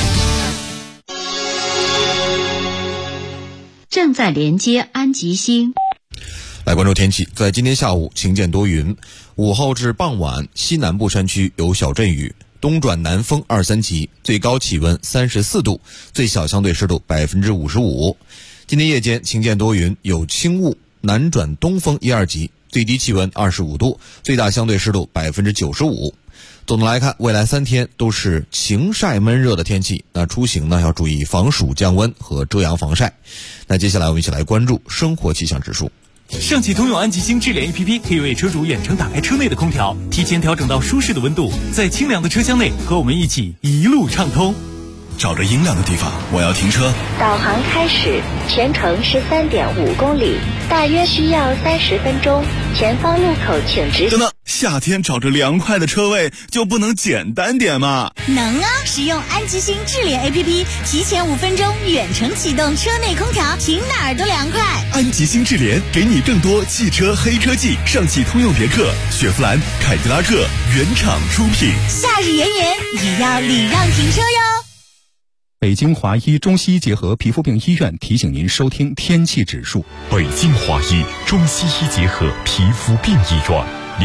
[SPEAKER 17] 正在连接安吉星。
[SPEAKER 1] 来关注天气，在今天下午晴见多云，午后至傍晚西南部山区有小阵雨，东转南风2、3级，最高气温34度，最小相对湿度55%。今天夜间晴见多云，有轻雾，南转东风1、2级，最低气温25度，最大相对湿度95%。总的来看，未来3天都是晴晒闷热的天气，那出行呢要注意防暑降温和遮阳防晒。那接下来我们一起来关注生活气象指数。
[SPEAKER 16] 上汽通用安吉星智联 APP 可以为车主远程打开车内的空调，提前调整到舒适的温度，在清凉的车厢内和我们一起一路畅通。
[SPEAKER 20] 找着阴凉的地方，我要停车。
[SPEAKER 19] 导航开始，全程13.5公里，大约需要30分钟。前方路口请直行。
[SPEAKER 20] 等等，夏天找着凉快的车位就不能简单点吗？
[SPEAKER 2] 能啊！使用安吉星智联 APP， 提前5分钟远程启动车内空调，停哪儿都凉快。
[SPEAKER 20] 安吉星智联给你更多汽车黑科技，上汽通用别克、雪佛兰、凯迪拉克原厂出品。
[SPEAKER 2] 夏日炎炎，也要礼让停车哟。
[SPEAKER 3] 北京华医中西医结合皮肤病医院提醒您收听天气指数。
[SPEAKER 4] 北京华医中西医结合皮肤病医院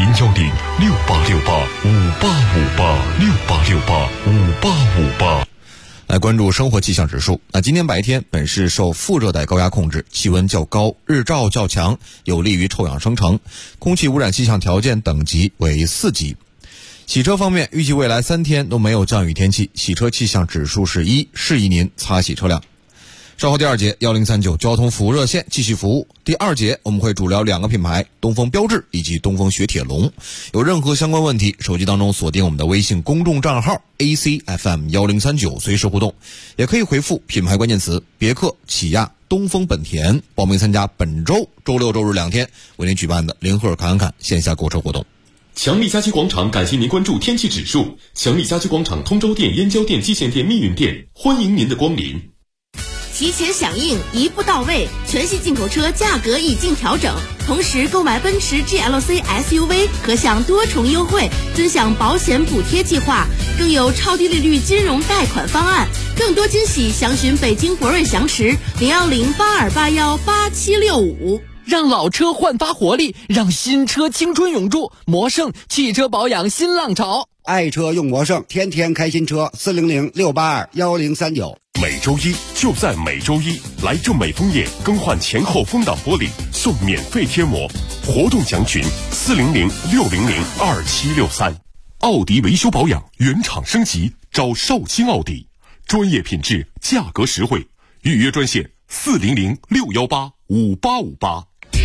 [SPEAKER 4] ，010-6868-5858，6868-5858。
[SPEAKER 1] 来关注生活气象指数。那今天白天本市受副热带高压控制，气温较高，日照较强，有利于臭氧生成，空气污染气象条件等级为4级。洗车方面，预计未来3天都没有降雨天气，洗车气象指数是1，适宜您擦洗车辆。稍后第2节1039交通服务热线继续服务。第2节我们会主聊2个品牌，东风标致以及东风雪铁龙。有任何相关问题，手机当中锁定我们的微信公众账号 ACFM 1039，随时互动，也可以回复品牌关键词别克、起亚、东风本田，报名参加本周周六周日2天为您举办的联合侃侃线下购车活动。
[SPEAKER 4] 强力家居广场感谢您关注天气指数。强力家居广场通州店、燕郊店、蓟县店、密云店，欢迎您的光临。
[SPEAKER 21] 提前响应，一步到位，全系进口车价格已经调整，同时购买奔驰 GLC SUV 可享多重优惠，尊享保险补贴计划，更有超低利率金融贷款方案，更多惊喜详询北京博瑞翔驰010-8281-8765。
[SPEAKER 6] 让老车焕发活力，让新车青春永驻。魔胜汽车保养新浪潮，
[SPEAKER 7] 爱车用魔胜，天天开新车，400-682-1039。
[SPEAKER 4] 每周一就在每周一，来正美枫叶更换前后风挡玻璃送免费贴膜，活动详询400-600-2763。奥迪维修保养原厂升级，找绍兴奥迪，专业品质，价格实惠，预约专线400-618-5858。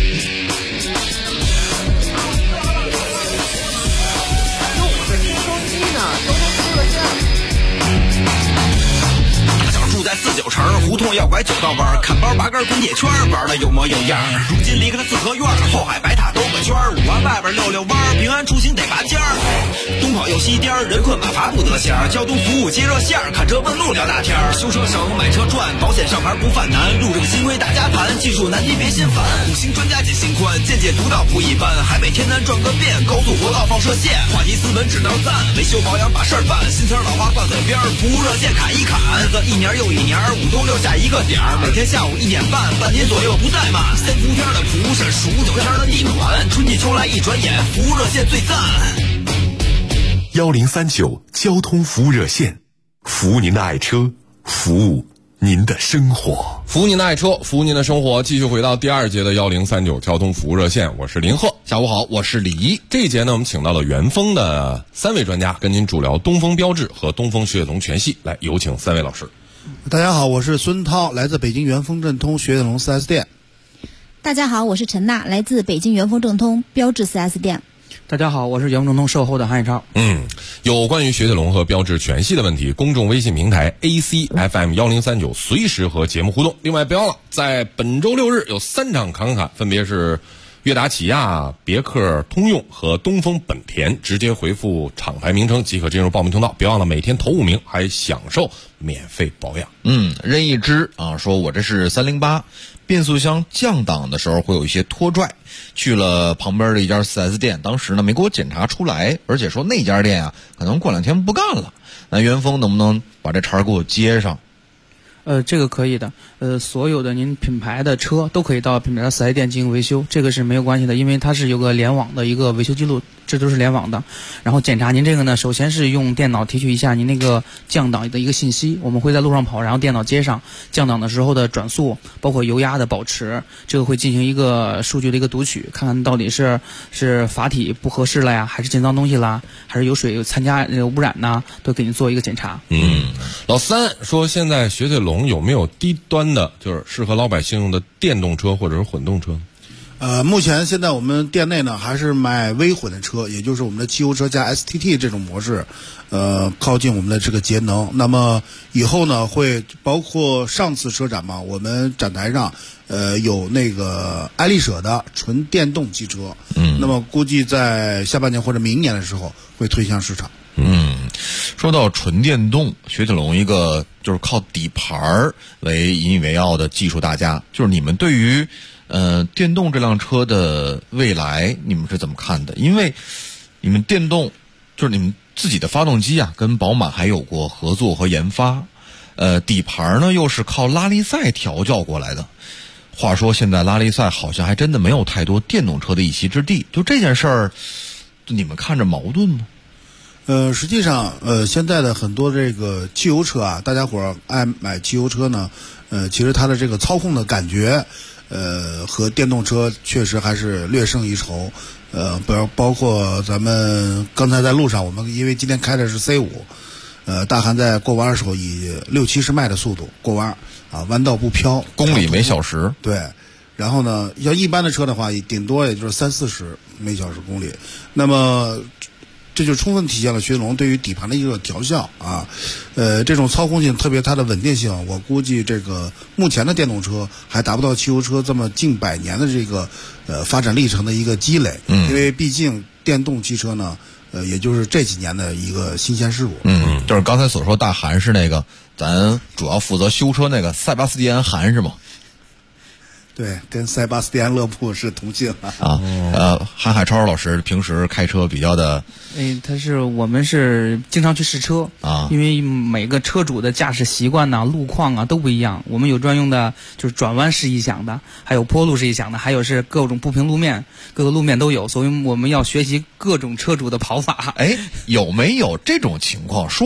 [SPEAKER 8] 住在49城胡同要拐9道弯，看包拔根滚铁圈，玩的有模有样。如今离开了四合院，后海白塔兜个圈，5环外边溜弯，平安出行得拔尖儿。东跑右西颠，人困马乏不得闲，交通服务接热线，看车问路聊大天，修车省买车赚，保险上牌不犯难，路政新规大家谈，技术难题别心烦。5星专家解心宽，见解独到不一般，海北天南转个遍，高速国道放射线，话题斯文只能赞，维修保养把事儿办，新词老话挂嘴边，服务热线砍一砍，一年又一年，5都留下一个点儿，每天下午1点半，半年左右不怠慢。3伏天的蒲扇，数9天的地暖，春季秋来一转眼，服务热线最赞。
[SPEAKER 4] 1039交通服务热线，服务您的爱车，服务您的生活，
[SPEAKER 9] 服务您的爱车，服务您的生活。继续回到第2节的1039交通服务热线，我是林鹤。
[SPEAKER 1] 下午好，我是李一。
[SPEAKER 9] 这一节呢，我们请到了元丰的3位专家，跟您主聊东风标致和东风雪铁龙全系。来，有请3位老师。
[SPEAKER 5] 大家好，我是孙涛，来自北京元丰正通雪铁龙 4S 店。
[SPEAKER 22] 大家好，我是陈娜，来自北京元丰正通标致 4S 店。
[SPEAKER 23] 大家好，我是元丰正通售后的韩宇超。
[SPEAKER 9] 有关于雪铁龙和标致全系的问题，公众微信平台 ACFM1039随时和节目互动。另外别忘了，在本周6日有3场侃侃侃，分别是悦达起亚、别克通用和东风本田，直接回复厂牌名称即可进入报名通道。别忘了每天头5名还享受免费保养。
[SPEAKER 1] 任一之啊说，我这是308，变速箱降档的时候会有一些拖拽，去了旁边的一家 4S 店，当时呢没给我检查出来，而且说那家店啊可能过2天不干了。那元丰能不能把这茬给我接上？
[SPEAKER 23] 这个可以的。所有的您品牌的车都可以到品牌的4S店进行维修，这个是没有关系的，因为它是有个联网的一个维修记录，这都是联网的。然后检查您这个呢，首先是用电脑提取一下您那个降档的一个信息，我们会在路上跑，然后电脑接上降档的时候的转速，包括油压的保持，这个会进行一个数据的一个读取，看看到底是阀体不合适了呀，还是进脏东西啦，还是有水有参加污染呐，都给您做一个检查。
[SPEAKER 9] 老3说，现在雪铁龙有没有低端的，就是适合老百姓用的电动车或者是混动车？
[SPEAKER 5] 目前现在我们店内呢还是买微混的车，也就是我们的汽油车加 STT 这种模式，靠近我们的这个节能。那么以后呢会包括上次车展嘛，我们展台上有那个爱丽舍的纯电动汽车，那么估计在下半年或者明年的时候会推向市场。
[SPEAKER 1] 说到纯电动，雪铁龙一个就是靠底盘为引以为傲的技术大家，就是你们对于电动这辆车的未来你们是怎么看的？因为你们电动就是你们自己的发动机啊跟宝马还有过合作和研发，底盘呢又是靠拉力赛调教过来的。话说现在拉力赛好像还真的没有太多电动车的一席之地，就这件事儿你们看着矛盾吗？
[SPEAKER 5] 实际上现在的很多这个汽油车啊，大家伙爱买汽油车呢，其实它的这个操控的感觉和电动车确实还是略胜一筹。包括咱们刚才在路上，我们因为今天开的是 C5，大韩在过弯的时候以60-70迈的速度过弯啊，弯道不飘，
[SPEAKER 1] 公里每小时。
[SPEAKER 5] 对。然后呢，要一般的车的话，顶多也就是30-40每小时公里。那么这就充分体现了雪铁龙对于底盘的一个调校啊，这种操控性，特别它的稳定性，我估计这个目前的电动车还达不到汽油车这么近100年的这个发展历程的一个积累，因为毕竟电动汽车呢，也就是这几年的一个新鲜事物。
[SPEAKER 1] 就是刚才所说大韩是那个咱主要负责修车那个塞巴斯蒂安韩是吗？
[SPEAKER 5] 对，跟塞巴斯蒂安勒布是同姓
[SPEAKER 1] 啊。韩海超老师平时开车比较的，
[SPEAKER 23] 我们是经常去试车啊，因为每个车主的驾驶习惯呐、路况啊都不一样。我们有专用的，就是转弯是一响的，还有坡路是一响的，还有是各种不平路面，各个路面都有，所以我们要学习各种车主的跑法。
[SPEAKER 1] 有没有这种情况？说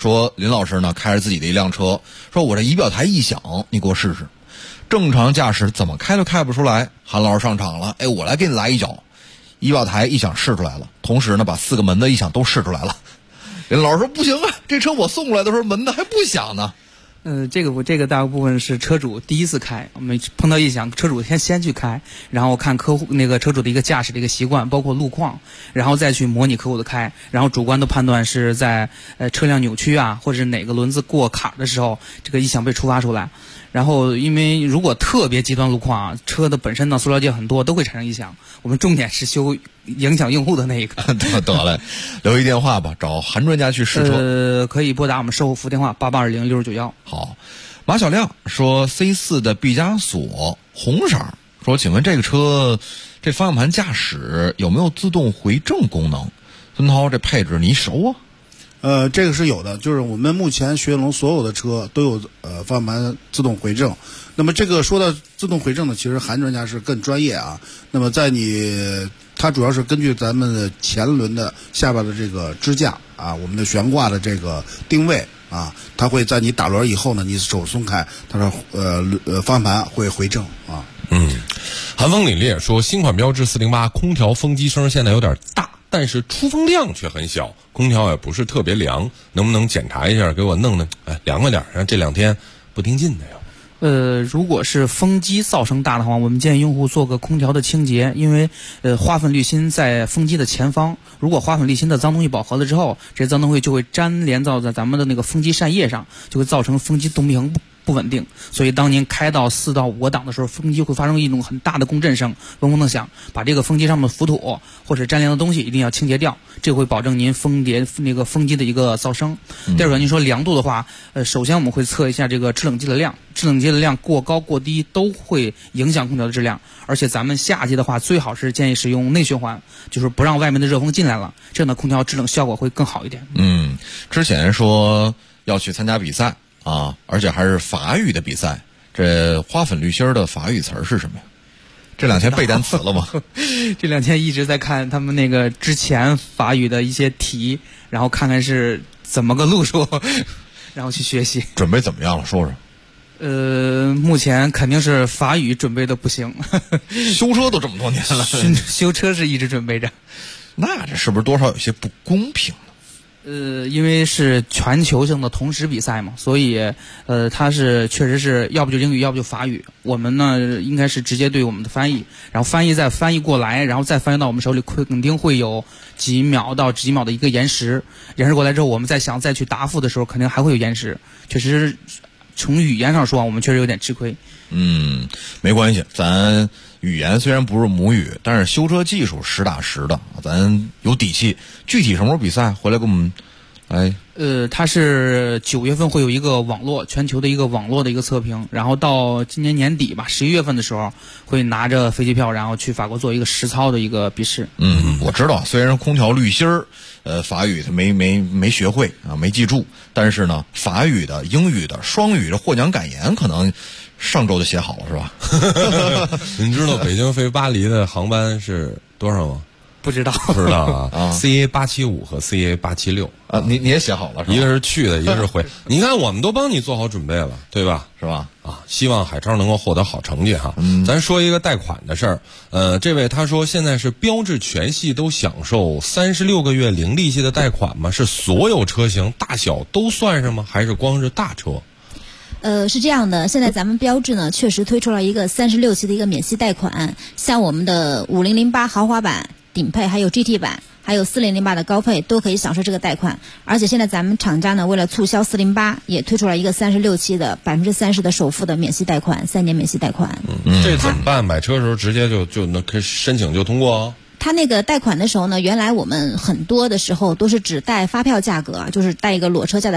[SPEAKER 1] 说林老师呢开着自己的一辆车，说我这仪表台异响，你给我试试。正常驾驶怎么开都开不出来，韩老师上场了，我来给你来一脚。仪表台异响试出来了，同时呢把4个门的异响都试出来了。林老师说不行啊，这车我送过来的时候门的还不响呢。
[SPEAKER 23] 这个大部分是车主第一次开，我们碰到异响，车主先去开，然后看客户那个车主的一个驾驶的一个习惯，包括路况，然后再去模拟客户的开，然后主观的判断是在车辆扭曲啊，或者是哪个轮子过坎的时候，这个异响被触发出来。然后因为如果特别极端路况啊，车的本身呢塑料件很多，都会产生异响。我们重点是修影响用户的那一个。
[SPEAKER 1] 得嘞，留一电话吧，找韩专家去试车。
[SPEAKER 23] 可以拨打我们售后服务电话88206991。
[SPEAKER 1] 好，马小亮说 C4 的毕加索红色，说请问这个车这方向盘驾驶有没有自动回正功能？孙涛，这配置你熟啊？
[SPEAKER 5] 这个是有的，就是我们目前雪铁龙所有的车都有方向盘自动回正。那么这个说到自动回正呢，其实韩专家是更专业啊。那么它主要是根据咱们的前轮的下巴的这个支架啊，我们的悬挂的这个定位啊，它会在你打轮以后呢，你手松开，它说方向盘会回正啊。
[SPEAKER 9] 韩风凛冽说，新款标致408空调风机声现在有点大，但是出风量却很小，空调也不是特别凉，能不能检查一下，给我弄凉快点，让这2天不听劲的呀。
[SPEAKER 23] 如果是风机噪声大的话，我们建议用户做个空调的清洁，因为花粉滤芯在风机的前方，如果花粉滤芯的脏东西饱和了之后，这些脏东西就会粘连到在咱们的那个风机扇叶上，就会造成风机动平不稳定。所以当您开到4到5个档的时候，风机会发生一种很大的共振声，嗡嗡的响，把这个风机上面的浮土或者粘连的东西一定要清洁掉，这会保证您风机的一个噪声。第二个，您说凉度的话，首先我们会测一下这个制冷剂的量，制冷剂的量过高过低都会影响空调的质量，而且咱们夏季的话，最好是建议使用内循环，就是不让外面的热风进来了，这样的空调制冷效果会更好一点。
[SPEAKER 1] 之前说要去参加比赛啊，而且还是法语的比赛，这花粉滤芯的法语词儿是什么呀？这2天背单词了吗？
[SPEAKER 23] 这2天一直在看他们那个之前法语的一些题，然后看看是怎么个路数，然后去学习。
[SPEAKER 1] 准备怎么样了？说说。
[SPEAKER 23] 目前肯定是法语准备的不行。
[SPEAKER 1] 修车都这么多年了，
[SPEAKER 23] 修车是一直准备着。
[SPEAKER 1] 那这是不是多少有些不公平呢？
[SPEAKER 23] 因为是全球性的同时比赛嘛，所以它是确实是要不就英语，要不就法语。我们呢应该是直接对我们的翻译，然后翻译再翻译过来，然后再翻译到我们手里，肯定会有几秒到几秒的一个延时。延时过来之后，我们再去答复的时候，肯定还会有延时。确实，从语言上说，我们确实有点吃亏。
[SPEAKER 1] 没关系，咱语言虽然不是母语，但是修车技术实打实的，咱有底气。具体什么时候比赛，回来给我们来。
[SPEAKER 23] 它是9月份会有一个全球的一个网络的一个测评，然后到今年年底吧，11月份的时候会拿着飞机票，然后去法国做一个实操的一个笔试。
[SPEAKER 1] 我知道，虽然空调滤芯法语他没学会啊，没记住，但是呢，法语的、英语的、双语的获奖感言可能上周就写好了，是吧？
[SPEAKER 9] 您知道北京飞巴黎的航班是多少吗？
[SPEAKER 23] 不知道
[SPEAKER 9] 啊CA875和CA876
[SPEAKER 1] 啊，你也写好了是吧？
[SPEAKER 9] 一个是去的，一个是回。你看，我们都帮你做好准备了，对吧？
[SPEAKER 1] 是吧？
[SPEAKER 9] 希望海超能够获得好成绩哈。咱说一个贷款的事儿。这位他说，现在是标致全系都享受36个月零利息的贷款吗？是所有车型大小都算上吗？还是光是大车？
[SPEAKER 22] 是这样的，现在咱们标致呢确实推出了一个36期的一个免息贷款，像我们的5008豪华版、顶配还有 GT 版，还有4008的高配都可以享受这个贷款。而且现在咱们厂家呢为了促销408，也推出了一个36期的30%的首付的免息贷款，3年免息贷款。
[SPEAKER 9] 这怎么办？买车的时候直接就能申请就通过哦。
[SPEAKER 22] 他那个贷款的时候呢，原来我们很多的时候都是只贷发票价格，就是贷一个裸车价的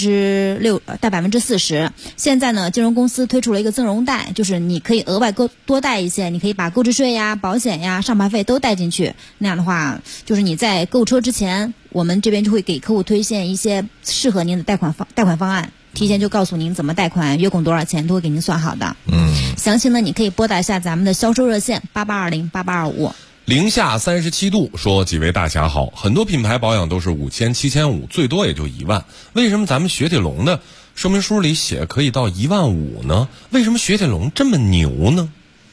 [SPEAKER 22] 6%，贷40%。现在呢，金融公司推出了一个增容贷，就是你可以额外多贷一些，你可以把购置税呀、保险呀、上牌费都贷进去。那样的话，就是你在购车之前，我们这边就会给客户推荐一些适合您的贷款方案。提前就告诉您怎么贷款，月供多少钱，都会给您算好的。详情呢，你可以拨打一下咱们的销售热线88208825。
[SPEAKER 9] 零下37度，说几位大侠好，很多品牌保养都是5000、7500，最多也就1万。为什么咱们雪铁龙的说明书里写可以到15000呢？为什么雪铁龙这么牛呢？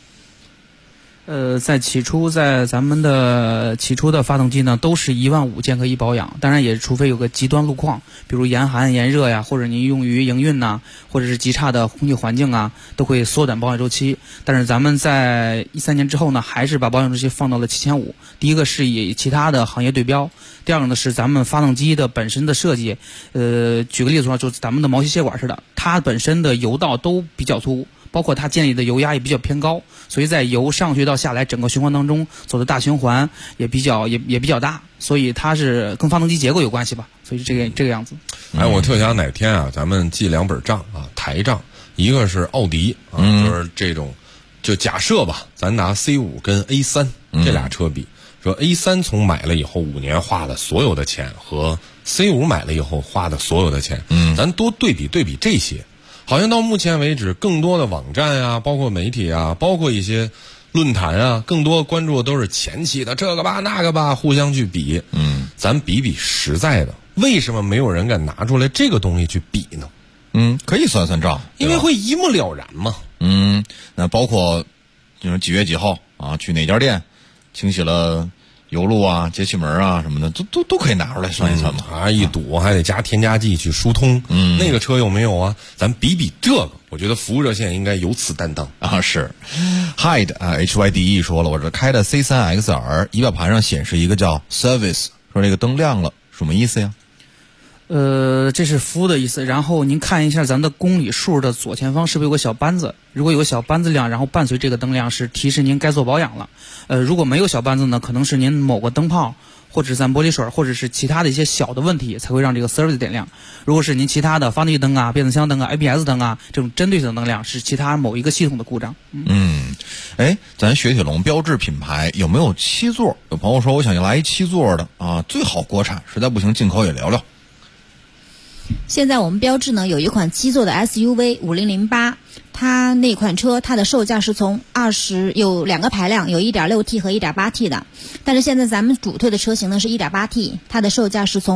[SPEAKER 23] 在咱们的起初的发动机呢，都是15000健可以保养，当然也除非有个极端路况，比如严寒炎热呀，或者你用于营运呐，或者是极差的空气环境啊，都会缩短保养周期。但是咱们在13年之后呢，还是把保养周期放到了7500。第一个是以其他的行业对标，第二个呢是咱们发动机的本身的设计。举个例子说，就是咱们的毛细血管似的，它本身的油道都比较粗，包括它建立的油压也比较偏高，所以在油上去到下来整个循环当中走的大循环也比较大，所以它是跟发动机结构有关系吧，所以这个样子。
[SPEAKER 9] 我特想哪天啊，咱们记2本账啊，台账，一个是奥迪啊，就是这种，就假设吧，咱拿 C5 跟 A3 这俩车比，说 A3 从买了以后5年花的所有的钱和 C5 买了以后花的所有的钱，咱多对比这些。好像到目前为止，更多的网站啊，包括媒体啊，包括一些论坛啊，更多关注的都是前期的这个吧那个吧，互相去比。咱比实在的，为什么没有人敢拿出来这个东西去比呢？
[SPEAKER 1] 可以算账，
[SPEAKER 9] 因为会一目了然嘛。
[SPEAKER 1] 那包括就是几月几号啊，去哪家店清洗了油路啊、节气门啊什么的，都可以拿出来算一算嘛。
[SPEAKER 9] 一堵还得加添加剂去疏通，那个车有没有啊？咱比这个，我觉得服务热线应该有此担当
[SPEAKER 1] 啊。是 ，Hyde 啊 HYDE 说了，我这开的 C3XR 仪表盘上显示一个叫 Service， 说这个灯亮了，什么意思呀？
[SPEAKER 23] 这是服务的意思。然后您看一下咱的公里数的左前方是不是有个小扳子？如果有个小扳子亮，然后伴随这个灯亮，是提示您该做保养了。如果没有小扳子呢，可能是您某个灯泡或者是咱玻璃水或者是其他的一些小的问题才会让这个 service 点亮。如果是您其他的发动机灯啊、变速箱灯啊、ABS 灯啊这种针对性的灯亮，是其他某一个系统的故障。
[SPEAKER 1] 咱雪铁龙标致品牌有没有7座？有朋友说我想来一7座的啊，最好国产，实在不行进口也聊聊。
[SPEAKER 22] 现在我们标致呢有一款7座的 SUV 5008，它那款车它的售价是从有2个排量，有 1.6T 和 1.8T 的，但是现在咱们主推的车型呢是 1.8T， 它的售价是从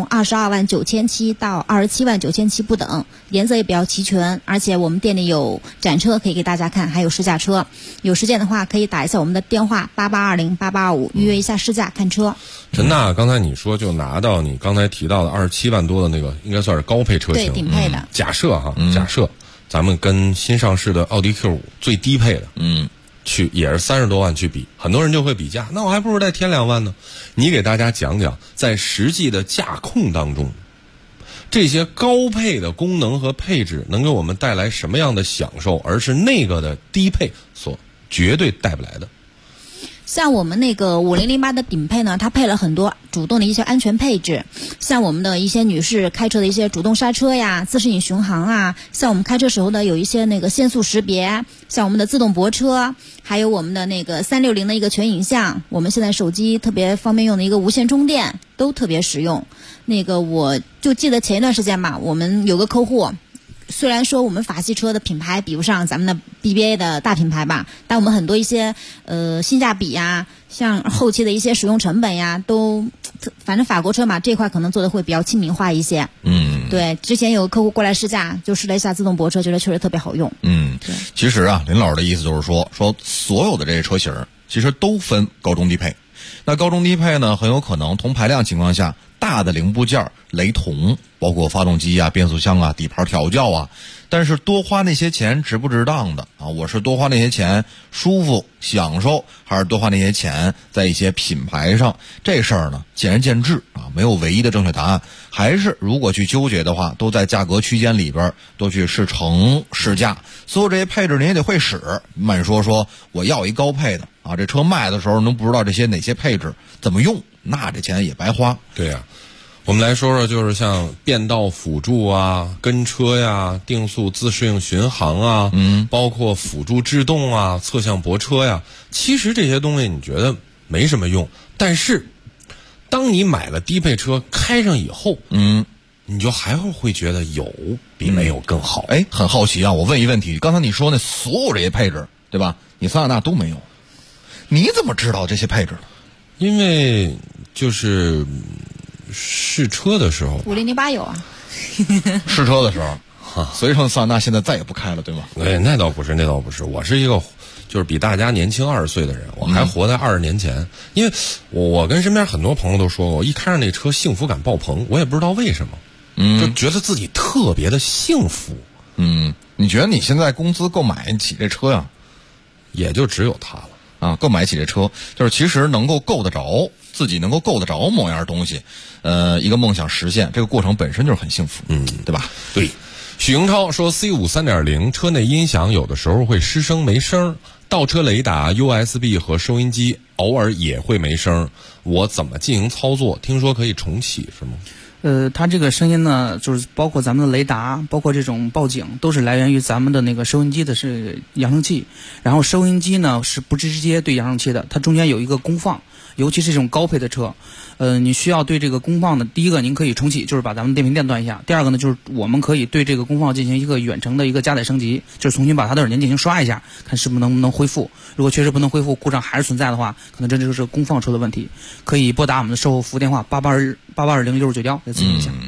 [SPEAKER 22] 229700到279700不等，颜色也比较齐全，而且我们店里有展车可以给大家看，还有试驾车。有时间的话可以打一下我们的电话88208825预约一下试驾看车。
[SPEAKER 9] 陈娜，刚才你说就拿到你刚才提到的27万多的那个，应该算是高配车型，
[SPEAKER 22] 对，顶配的。
[SPEAKER 9] 假设咱们跟新上市的奥迪 Q5 最低配的，去也是30多万去比，很多人就会比价，那我还不如再添2万呢。你给大家讲讲，在实际的驾控当中，这些高配的功能和配置能给我们带来什么样的享受，而是那个的低配所绝对带不来的。
[SPEAKER 22] 像我们那个5008的顶配呢，它配了很多主动的一些安全配置，像我们的一些女士开车的一些主动刹车呀、自适应巡航啊，像我们开车时候的有一些那个限速识别，像我们的自动泊车，还有我们的那个360的一个全影像，我们现在手机特别方便用的一个无线充电都特别实用。那个我就记得前一段时间吧，我们有个客户，虽然说我们法系车的品牌比不上咱们的 BBA 的大品牌吧，但我们很多一些性价比呀，像后期的一些使用成本呀，都反正法国车嘛这块可能做的会比较亲民化一些。对，之前有个客户过来试驾，就试了一下自动泊车，觉得确实特别好用。
[SPEAKER 1] 其实啊，林老师的意思就是说所有的这些车型其实都分高中低配。那高中低配呢，很有可能同排量情况下，大的零部件雷同，包括发动机啊、变速箱啊、底盘调教啊，但是多花那些钱值不值当的啊？我是多花那些钱舒服享受，还是多花那些钱在一些品牌上？这事儿呢，见仁见智啊，没有唯一的正确答案。还是如果去纠结的话，都在价格区间里边多去试乘试驾，所有这些配置你也得会使。慢说我要一高配的啊，这车卖的时候能不知道这些哪些配置怎么用，那这钱也白花。
[SPEAKER 9] 对呀。我们来说说，就是像变道辅助啊、跟车呀、定速自适应巡航啊，包括辅助制动啊、侧向泊车呀，其实这些东西你觉得没什么用，但是当你买了低配车开上以后，你就还会觉得有比没有更好。
[SPEAKER 1] 很好奇啊，我问一问题，刚才你说那所有这些配置，对吧？你桑塔纳都没有，你怎么知道这些配置的？
[SPEAKER 9] 因为就是试车的时候
[SPEAKER 22] 5008有啊。
[SPEAKER 1] 试车的时候，所以说桑塔纳现在再也不开了，对吗？
[SPEAKER 9] 哎，那倒不是，我是一个就是比大家年轻20岁的人，我还活在20年前。因为我跟身边很多朋友都说过，我一开上那车幸福感爆棚，我也不知道为什么，就觉得自己特别的幸福。
[SPEAKER 1] 你觉得你现在工资够买起这车呀？
[SPEAKER 9] 也就只有它了
[SPEAKER 1] 啊，够买起这车，就是其实能够够得着自己，能够够得着某样东西，一个梦想实现，这个过程本身就是很幸福，对吧？
[SPEAKER 9] 对。许英超说 C5 3.0 车内音响有的时候会失声没声，倒车雷达 USB 和收音机偶尔也会没声，我怎么进行操作？听说可以重启是吗？
[SPEAKER 23] 它这个声音呢，就是包括咱们的雷达，包括这种报警，都是来源于咱们的那个收音机的是扬声器，然后收音机呢是不直接对扬声器的，它中间有一个功放，尤其是这种高配的车，你需要对这个功放的，第一个您可以重启，就是把咱们电瓶电断一下；第二个呢，就是我们可以对这个功放进行一个远程的一个加载升级，就是重新把它的软件进行刷一下，看是不是能不能恢复。如果确实不能恢复，故障还是存在的话，可能这就是功放出了问题，可以拨打我们的售后服务电话88206291来咨询一下。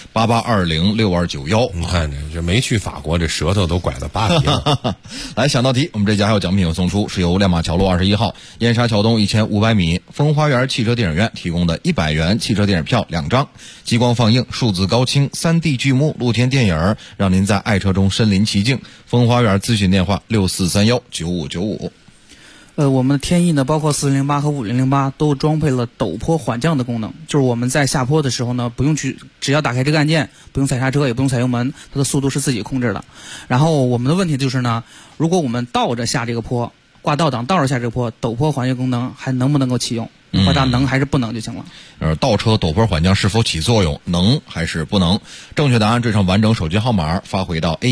[SPEAKER 1] 88206291，
[SPEAKER 9] 你看这没去法国，这舌头都拐到巴黎了。
[SPEAKER 1] 来，想到题，我们这家还有奖品要送出，是由亮马桥路21号燕莎桥东1500米风花园汽车电影院提供的100元汽车电影票2张，激光放映、数字高清、3D 剧目、露天电影，让您在爱车中身临其境。风花园咨询电话6431959595。
[SPEAKER 23] 我们的天翼呢，包括4008和5008都装配了陡坡缓降的功能，就是我们在下坡的时候呢，不用去，只要打开这个按键，不用踩刹车，也不用踩油门，它的速度是自己控制的。然后我们的问题就是呢，如果我们倒着下这个坡，挂倒档倒着下这个坡，陡坡缓降功能还能不能够启用？回答能还是不能就行了。
[SPEAKER 1] 倒车陡坡缓降是否起作用？能还是不能？正确答案缀上完整手机号码发回到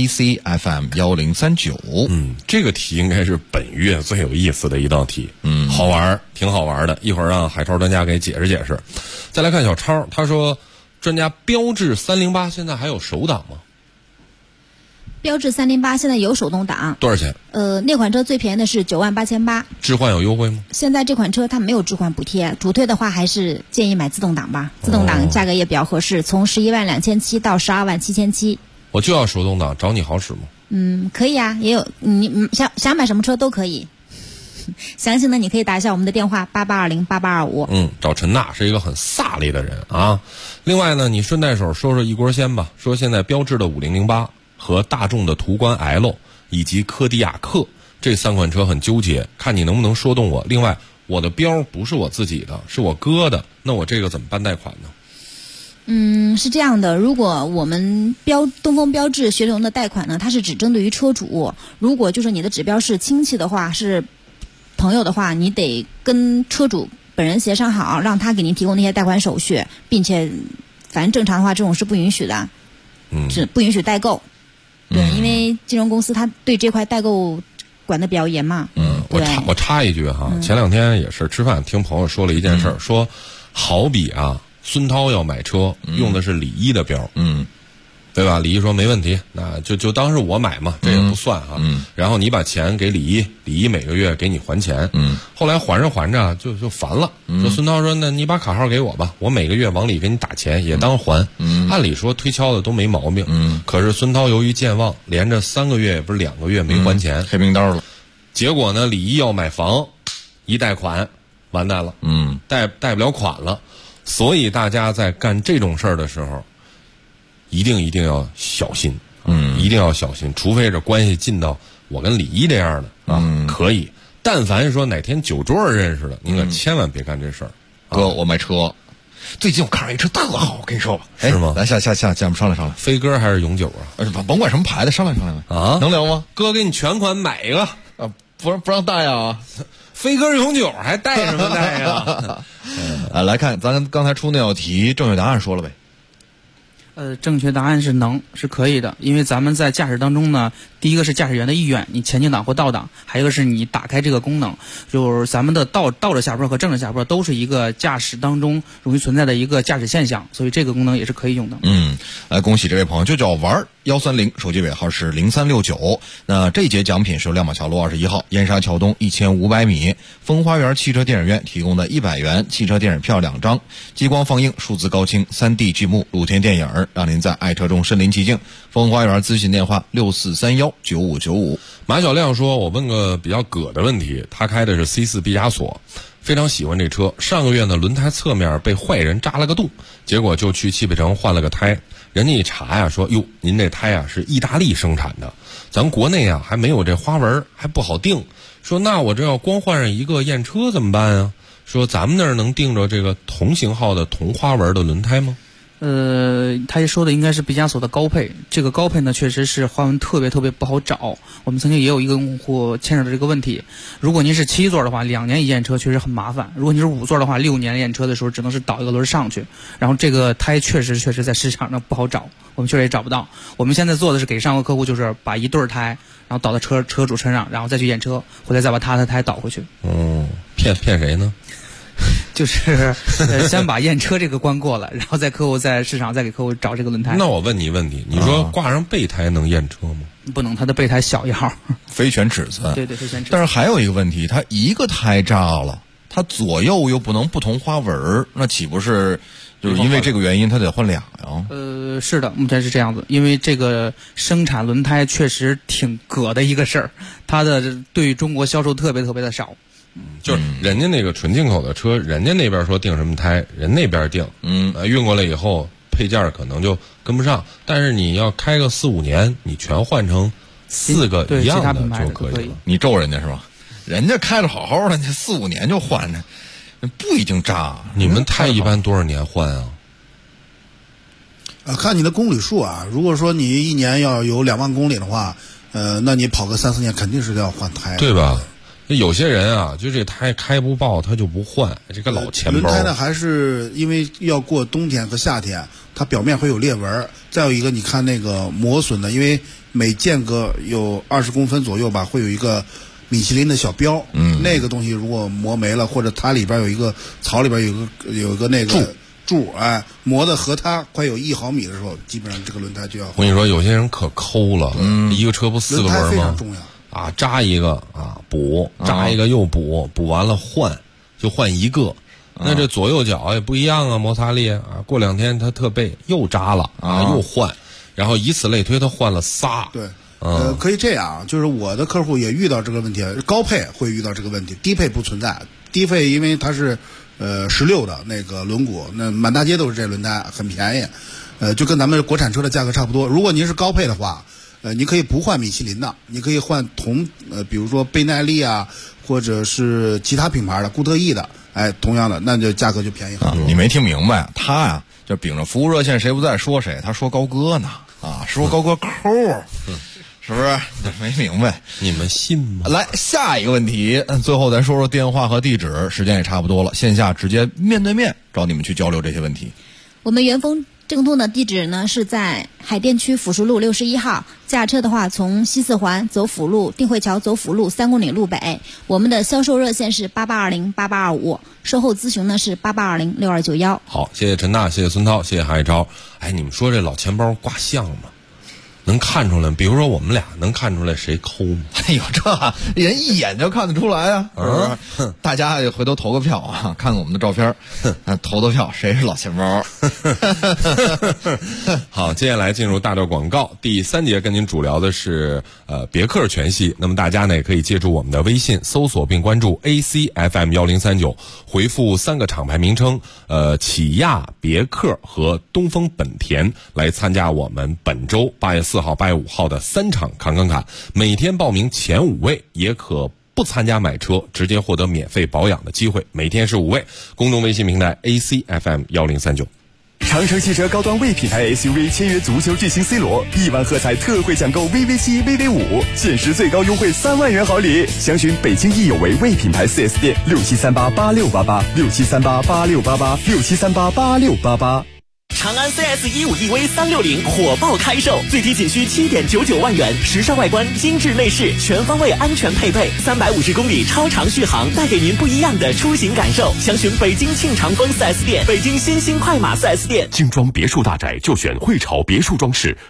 [SPEAKER 1] ACFM1039。
[SPEAKER 9] 这个题应该是本月最有意思的一道题。好玩，挺好玩的。一会儿让海超专家给解释解释。再来看小超，他说，专家，标致308现在还有手挡吗？
[SPEAKER 22] 标致308现在有手动挡，
[SPEAKER 9] 多少钱？
[SPEAKER 22] 那款车最便宜的是98800。
[SPEAKER 9] 置换有优惠吗？
[SPEAKER 22] 现在这款车它没有置换补贴，主推的话还是建议买自动挡吧，自动挡价格也比较合适，从112700到127700。
[SPEAKER 9] 我就要手动挡，找你好使吗？
[SPEAKER 22] 可以啊，也有你想买什么车都可以。详情呢，你可以打一下我们的电话88208825。
[SPEAKER 9] 找陈娜是一个很飒利的人啊。另外呢，你顺带手说说一锅鲜吧，说现在标致的5008。和大众的途观 L 以及科迪亚克这3款车很纠结，看你能不能说动我。另外，我的标不是我自己的，是我哥的，那我这个怎么办贷款呢？
[SPEAKER 22] 是这样的，如果我们东风标致学龙的贷款呢，它是只针对于车主。如果就是你的指标是亲戚的话，是朋友的话，你得跟车主本人协商好，让他给您提供那些贷款手续，并且反正正常的话，这种是不允许的，是不允许代购。对，因为金融公司它对这块代购管得比较严嘛。
[SPEAKER 9] 我插一句哈，前2天也是吃饭听朋友说了一件事，说好比啊，孙涛要买车用的是李一的标，对吧？李一说没问题，那就当是我买嘛，这也不算哈。然后你把钱给李一，李一每个月给你还钱。后来还着就烦了，说孙涛说，那你把卡号给我吧，我每个月往里给你打钱，也当还。按理说推敲的都没毛病。可是孙涛由于健忘，连着3个月也不是2个月没还钱，
[SPEAKER 1] 黑名单了。
[SPEAKER 9] 结果呢，李一要买房，一贷款完蛋了，贷不了款了。所以大家在干这种事儿的时候，一定要小心，一定要小心，除非这关系近到我跟李一这样的啊，可以。但凡说哪天酒桌上认识的，您可千万别干这事儿。
[SPEAKER 1] 哥，我卖车，最近我看上一车特好，我跟你说吧。
[SPEAKER 9] 是吗？
[SPEAKER 1] 来下商量。
[SPEAKER 9] 飞鸽还是永久啊？
[SPEAKER 1] 甭管什么牌子，商量啊。能聊吗？
[SPEAKER 9] 哥给你全款买一个
[SPEAKER 1] 不让带啊。
[SPEAKER 9] 飞鸽永久还带什么带呀？
[SPEAKER 1] 来看咱刚才出那道题，正确答案说了呗。
[SPEAKER 23] 正确答案是能，是可以的，因为咱们在驾驶当中呢，第一个是驾驶员的意愿，你前进档或倒档，还有一个是你打开这个功能，就是咱们的倒着下坡和正着下坡都是一个驾驶当中容易存在的一个驾驶现象，所以这个功能也是可以用的。
[SPEAKER 1] 来恭喜这位朋友，就叫玩 130，手机尾号是0369。那这节奖品是亮马桥路21号燕莎桥东1500米风花园汽车电影院提供的100元汽车电影票2张，激光放映、数字高清、3D 剧目、露天电影，让您在爱车中身临其境。风花园咨询电话64319595。
[SPEAKER 9] 马小亮说，我问个比较葛的问题，他开的是 C4 毕加索，非常喜欢这车。上个月呢，轮胎侧面被坏人扎了个洞，结果就去汽配城换了个胎。人家一查呀，说哟，您这胎啊是意大利生产的，咱国内啊还没有这花纹，还不好定。说那我这要光换上一个验车怎么办啊？说咱们那儿能定着这个同型号的同花纹的轮胎吗？
[SPEAKER 23] 他说的应该是毕加索的高配，这个高配呢确实是花纹特别不好找。我们曾经也有一个用户牵扯到这个问题，如果您是7座的话，2年一验车确实很麻烦；如果你是5座的话6年验车的时候只能是倒一个轮上去。然后这个胎确实在市场上不好找，我们确实也找不到。我们现在做的是给上个客户，就是把一对胎，然后倒到车主身上，然后再去验车，回来再把他的胎倒回去。
[SPEAKER 9] 骗谁呢？
[SPEAKER 23] 就是先把验车这个关过了，然后客户在市场再给客户找这个轮胎。
[SPEAKER 9] 那我问你问题，你说挂上备胎能验车吗？
[SPEAKER 23] 不能，它的备胎小一号，
[SPEAKER 1] 非全尺寸。
[SPEAKER 23] 对，非全尺寸。
[SPEAKER 1] 但是还有一个问题，它一个胎扎了，它左右又不能不同花纹，那岂不是就是因为这个原因它得换俩呀？
[SPEAKER 23] 是的，目前是这样子，因为这个生产轮胎确实挺葛的一个事儿，它的对于中国销售特别的少。
[SPEAKER 9] 就是人家那个纯进口的车，人家那边说定什么胎，人那边定，运过来以后配件可能就跟不上，但是你要开个4-5年，你全换成4个一样的就可以了。
[SPEAKER 1] 你咒人家是吧？人家开着好好的，你4-5年就换着，不一定扎。
[SPEAKER 9] 你们胎一般多少年换啊？
[SPEAKER 5] 看你的公里数啊。如果说你一年要有2万公里的话，那你跑个3-4年肯定是要换胎，
[SPEAKER 9] 对吧？有些人啊，就这胎开不爆，他就不换，这个老钱包。
[SPEAKER 5] 轮胎呢，还是因为要过冬天和夏天，它表面会有裂纹。再有一个，你看那个磨损的，因为每间隔有20公分左右吧，会有一个米其林的小标。那个东西如果磨没了，或者它里边有一个槽里边有个那个柱，磨的和它快有1毫米的时候，基本上这个轮胎就要换。
[SPEAKER 9] 我跟你说，有些人可抠了，一个车不4个轮吗？
[SPEAKER 5] 非常重要。
[SPEAKER 9] 扎一个补，扎一个又补，补完了换，就换一个。那这左右脚也不一样啊，摩擦力过2天它特背又扎了又换，然后以此类推，他换了仨。
[SPEAKER 5] 对，可以这样，就是我的客户也遇到这个问题，高配会遇到这个问题，低配不存在。低配因为它是16的那个轮毂，那满大街都是这轮胎，很便宜，就跟咱们国产车的价格差不多。如果您是高配的话，你可以不换米其林的，你可以换比如说倍耐力啊，或者是其他品牌的固特异的，同样的，那就价格就便宜很多。
[SPEAKER 1] 你没听明白，他呀就秉着服务热线谁不在说谁，他说高哥呢说高哥抠，是不是？没明白，
[SPEAKER 9] 你们信吗？
[SPEAKER 1] 来下一个问题，最后咱说说电话和地址，时间也差不多了，线下直接面对面找你们去交流这些问题。
[SPEAKER 22] 我们元丰正通的地址呢是在海淀区辅树路61号，驾车的话从西四环走辅路，定慧桥走辅路3公里路北。我们的销售热线是88208825，售后咨询呢是88206291。
[SPEAKER 9] 好，谢谢陈大，谢谢孙涛，谢谢韩一超。你们说这老钱包挂相吗？能看出来？比如说我们俩能看出来谁抠吗？
[SPEAKER 1] 这人一眼就看得出来啊！大家回头投个票看看我们的照片，投票谁是老钱包？
[SPEAKER 9] 好，接下来进入大段广告。第3节跟您主聊的是别克全系。那么大家呢也可以借助我们的微信搜索并关注 ACFM1039，回复3个厂牌名称起亚、别克和东风本田来参加我们本周8月4号、8月5号的3场侃侃侃。每天报名前5位也可不参加买车，直接获得免费保养的机会，每天是5位。公众微信平台 ACFM1039。
[SPEAKER 20] 长城汽车高端魏品牌 SUV 签约足球巨星 C 罗，1万喝彩特惠抢购 VV7、VV5，限时最高优惠3万元好礼。详询北京易有为魏品牌 4S 店67388688，67388688，67388688。
[SPEAKER 10] 长安 CS15EV 360火爆开售，最低仅需7.99万元，时尚外观，精致内饰，全方位安全配备，350公里超长续航，带给您不一样的出行感受。详询北京庆长丰 4S 店、北京新兴快马 4S 店。
[SPEAKER 4] 精装别墅大宅就选汇潮别墅装饰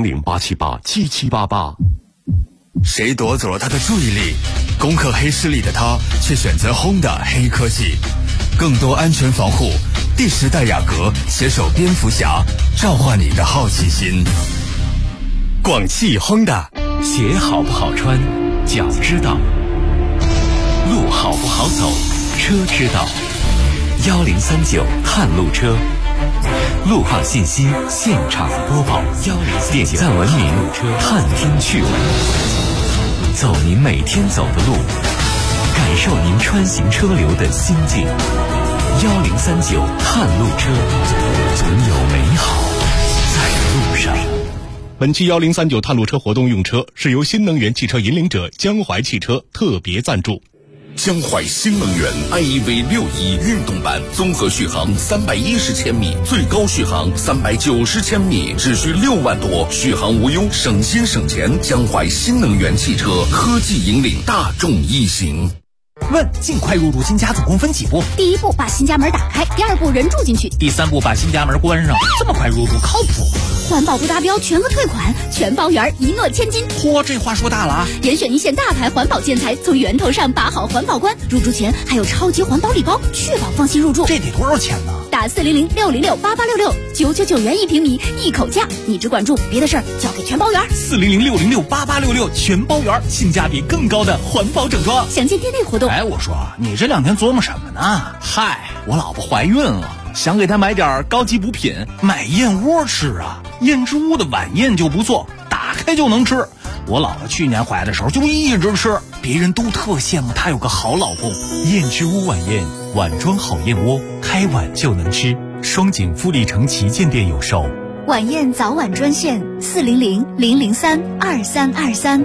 [SPEAKER 4] ，400-878-7788。
[SPEAKER 11] 谁夺走了他的注意力？攻克黑势力的他却选择 Honda 黑科技，更多安全防护。第10代雅阁携手蝙蝠侠，召唤你的好奇心。广汽 Honda，
[SPEAKER 13] 鞋好不好穿，脚知道；路好不好走，车知道。1039探路车，路况信息现场播报。点赞文明，探听趣闻，走您每天走的路，感受您穿行车流的心境。1039探路车，总有美好在路上。
[SPEAKER 3] 本期1039探路车活动用车是由新能源汽车引领者江淮汽车特别赞助。
[SPEAKER 14] 江淮新能源 IEV61运动版，综合续航310千米，最高续航390千米，只需6万多，续航无忧，省心省钱。江淮新能源汽车，科技引领大众一行。
[SPEAKER 12] 问：尽快入住新家总共分几步？
[SPEAKER 2] 第1步把新家门打开，第2步人住进去，
[SPEAKER 12] 第3步把新家门关上。这么快入住靠谱吗？
[SPEAKER 2] 环保不达标全额退款，全包圆，一诺千金。
[SPEAKER 12] 嚯，这话说大了啊！
[SPEAKER 2] 严选一线大牌环保建材，从源头上把好环保关。入住前还有超级环保礼包，确保放心入住。
[SPEAKER 12] 这得多少钱呢？
[SPEAKER 2] 打400-606-8866，999元1平米，一口价。你只管住，别的事儿交给全包圆。
[SPEAKER 12] 400-606-8866，全包圆，性价比更高的环保整装。
[SPEAKER 2] 详见店内活动。
[SPEAKER 12] 哎，我说你这2天琢磨什么呢？嗨，我老婆怀孕了，想给她买点高级补品，买燕窝吃啊。燕之屋的晚宴就不错，打开就能吃。我姥姥去年怀的时候就一直吃，别人都特羡慕她有个好老公。
[SPEAKER 16] 燕之屋晚宴，碗装好燕窝，开碗就能吃。双井富力城旗舰店有售。
[SPEAKER 2] 晚宴早晚专线400-003-2323。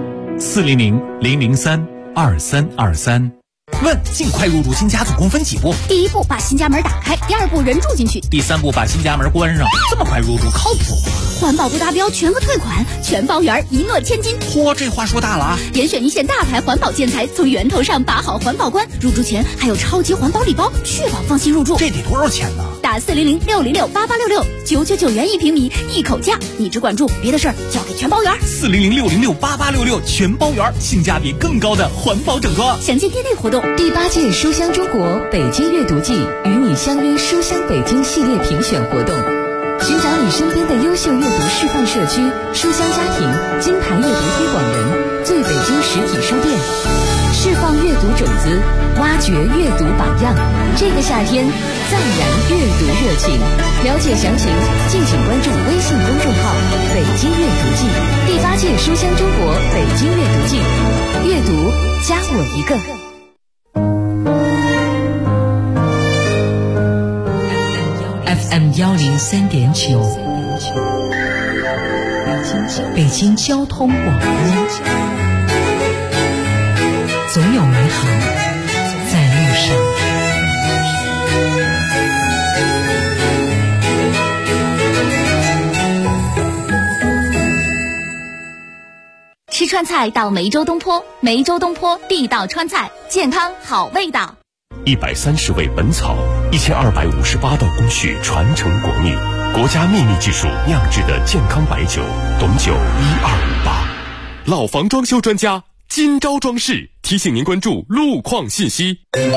[SPEAKER 16] 400-003-2323。
[SPEAKER 12] 问：尽快入住新家总共分几步？
[SPEAKER 2] 第1步把新家门打开，第2步人住进去，
[SPEAKER 12] 第3步把新家门关上。这么快入住靠谱吗？
[SPEAKER 2] 环保不达标全额退款，全包圆，一诺千金。
[SPEAKER 12] 嚯，这话说大了啊！
[SPEAKER 2] 严选一线大牌环保建材，从源头上把好环保关。入住前还有超级环保礼包，确保放心入住。
[SPEAKER 12] 这得多少钱呢？
[SPEAKER 2] 打400-606-8866，999元1平米，一口价。你只管住，别的事儿交给全包圆。
[SPEAKER 12] 400-606-8866，全包圆，性价比更高的环保整装。
[SPEAKER 2] 详见店内活动。
[SPEAKER 24] 第8届书香中国北京阅读季与你相约书香北京系列评选活动，寻找你身边的优秀阅读示范社区、书香家庭、金牌阅读推广人，最北京实体书店，释放阅读种子，挖掘阅读榜样。这个夏天，暂燃阅读热情。了解详情，敬请关注微信公众号“北京阅读季”。第8届书香中国北京阅读季，阅读加我一个。FM 103.9，北京交通广播，总有美好在路上。
[SPEAKER 2] 吃川菜到梅州东坡，梅州东坡地道川菜，健康好味道。
[SPEAKER 4] 130味本草，1258道工序传承国秘，国家秘密技术酿制的健康白酒，董酒1258。老房装修专家金招装饰提醒您关注路况信息。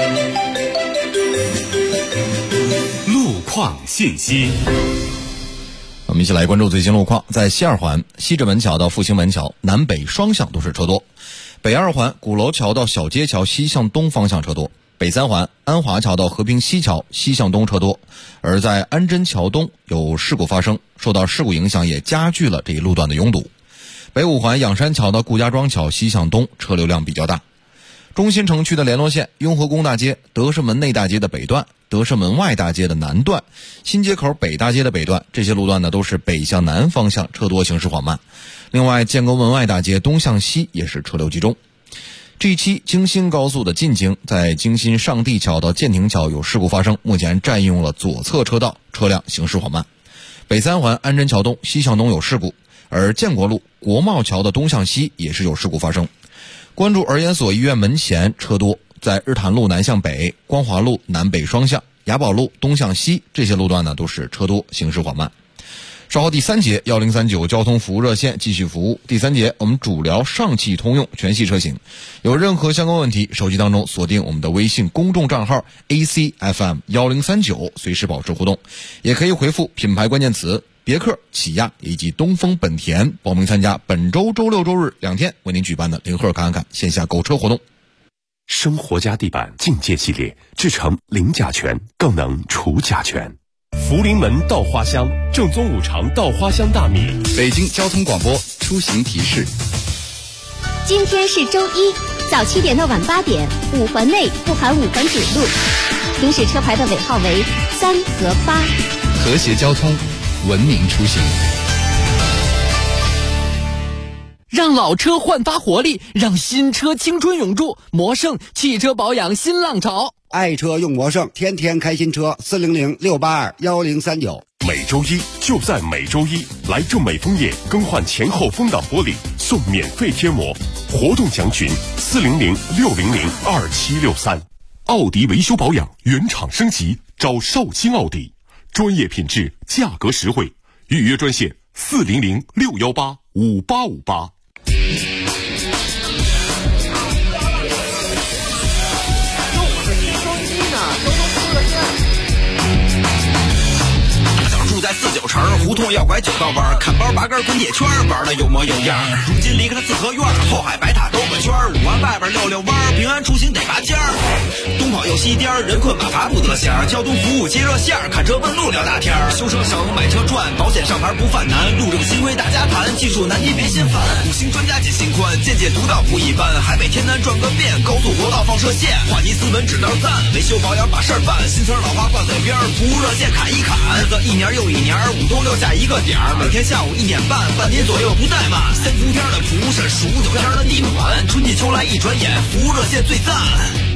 [SPEAKER 4] 路况信息。
[SPEAKER 1] 我们一起来关注最新路况。在西二环西直门桥到复兴门桥南北双向都是车多，北二环鼓楼桥到小街桥西向东方向车多，北三环安华桥到和平西桥西向东车多。而在安贞桥东有事故发生，受到事故影响也加剧了这一路段的拥堵。北五环仰山桥到顾家庄桥西向东车流量比较大。中心城区的联络线雍和宫大街、德胜门内大街的北段、德胜门外大街的南段、新街口北大街的北段，这些路段呢都是北向南方向车多，行驶缓慢。另外建沟门外大街东向西也是车流集中。G7 京新高速的进京，在京新上地桥到建亭桥有事故发生，目前占用了左侧车道，车辆行驶缓慢。 北三环安贞桥东西向东有事故，而建国路国贸桥的东向西也是有事故发生。关注儿研所医院门前车多，在日坛路南向北、光华路南北双向、雅宝路东向西这些路段呢都是车多，行驶缓慢。稍后第3节1039交通服务热线继续服务。第3节我们主聊上汽通用全系车型，有任何相关问题，手机当中锁定我们的微信公众账号 ACFM1039，随时保持互动，也可以回复品牌关键词别克、起亚以及东风本田，报名参加本周周六周日2天为您举办的零赫侃侃线下购车活动。
[SPEAKER 4] 生活家地板境界系列制成零甲醛，更能除甲醛。福临门稻花香，正宗五常稻花香大米。
[SPEAKER 11] 北京交通广播出行提示：
[SPEAKER 15] 今天是周一，早7点到晚8点，5环内不含5环主路，行驶车牌的尾号为3和8。
[SPEAKER 11] 和谐交通，文明出行。
[SPEAKER 6] 让老车焕发活力，让新车青春永驻。魔胜汽车保养新浪潮，
[SPEAKER 7] 爱车用魔胜，天天开新车，400-682-1039。
[SPEAKER 4] 每周一就在每周一，来正美枫叶更换前后风挡玻璃，送免费贴膜。活动详询400-600-2763。奥迪维修保养原厂升级，找绍兴奥迪，专业品质，价格实惠。预约专线400-618-5858。
[SPEAKER 8] 住在49城，胡同要拐9道弯，看包拔根滚铁圈，玩的有模有样。如今离开了四合院，后海白塔兜个圈，5环外边溜弯，平安出行得拔尖儿。东跑又西颠，人困马乏不得闲，交通服务接热线，看车问路聊大天，修车省买车赚，保险上牌不犯难，路政新规大家谈，技术难题别心烦，5星专家解心宽，见解独到不一般，海北天南转个遍，高速国道放射线，话题斯文指道赞，维修保养把事儿办，新词老话挂嘴边，服务热线砍一砍，日子1年又1年，5东6下一个点儿，每天下午1点半，半年左右不怠慢，3伏天的服务是数9天的地暖，春季秋来一转眼，服务热线最赞。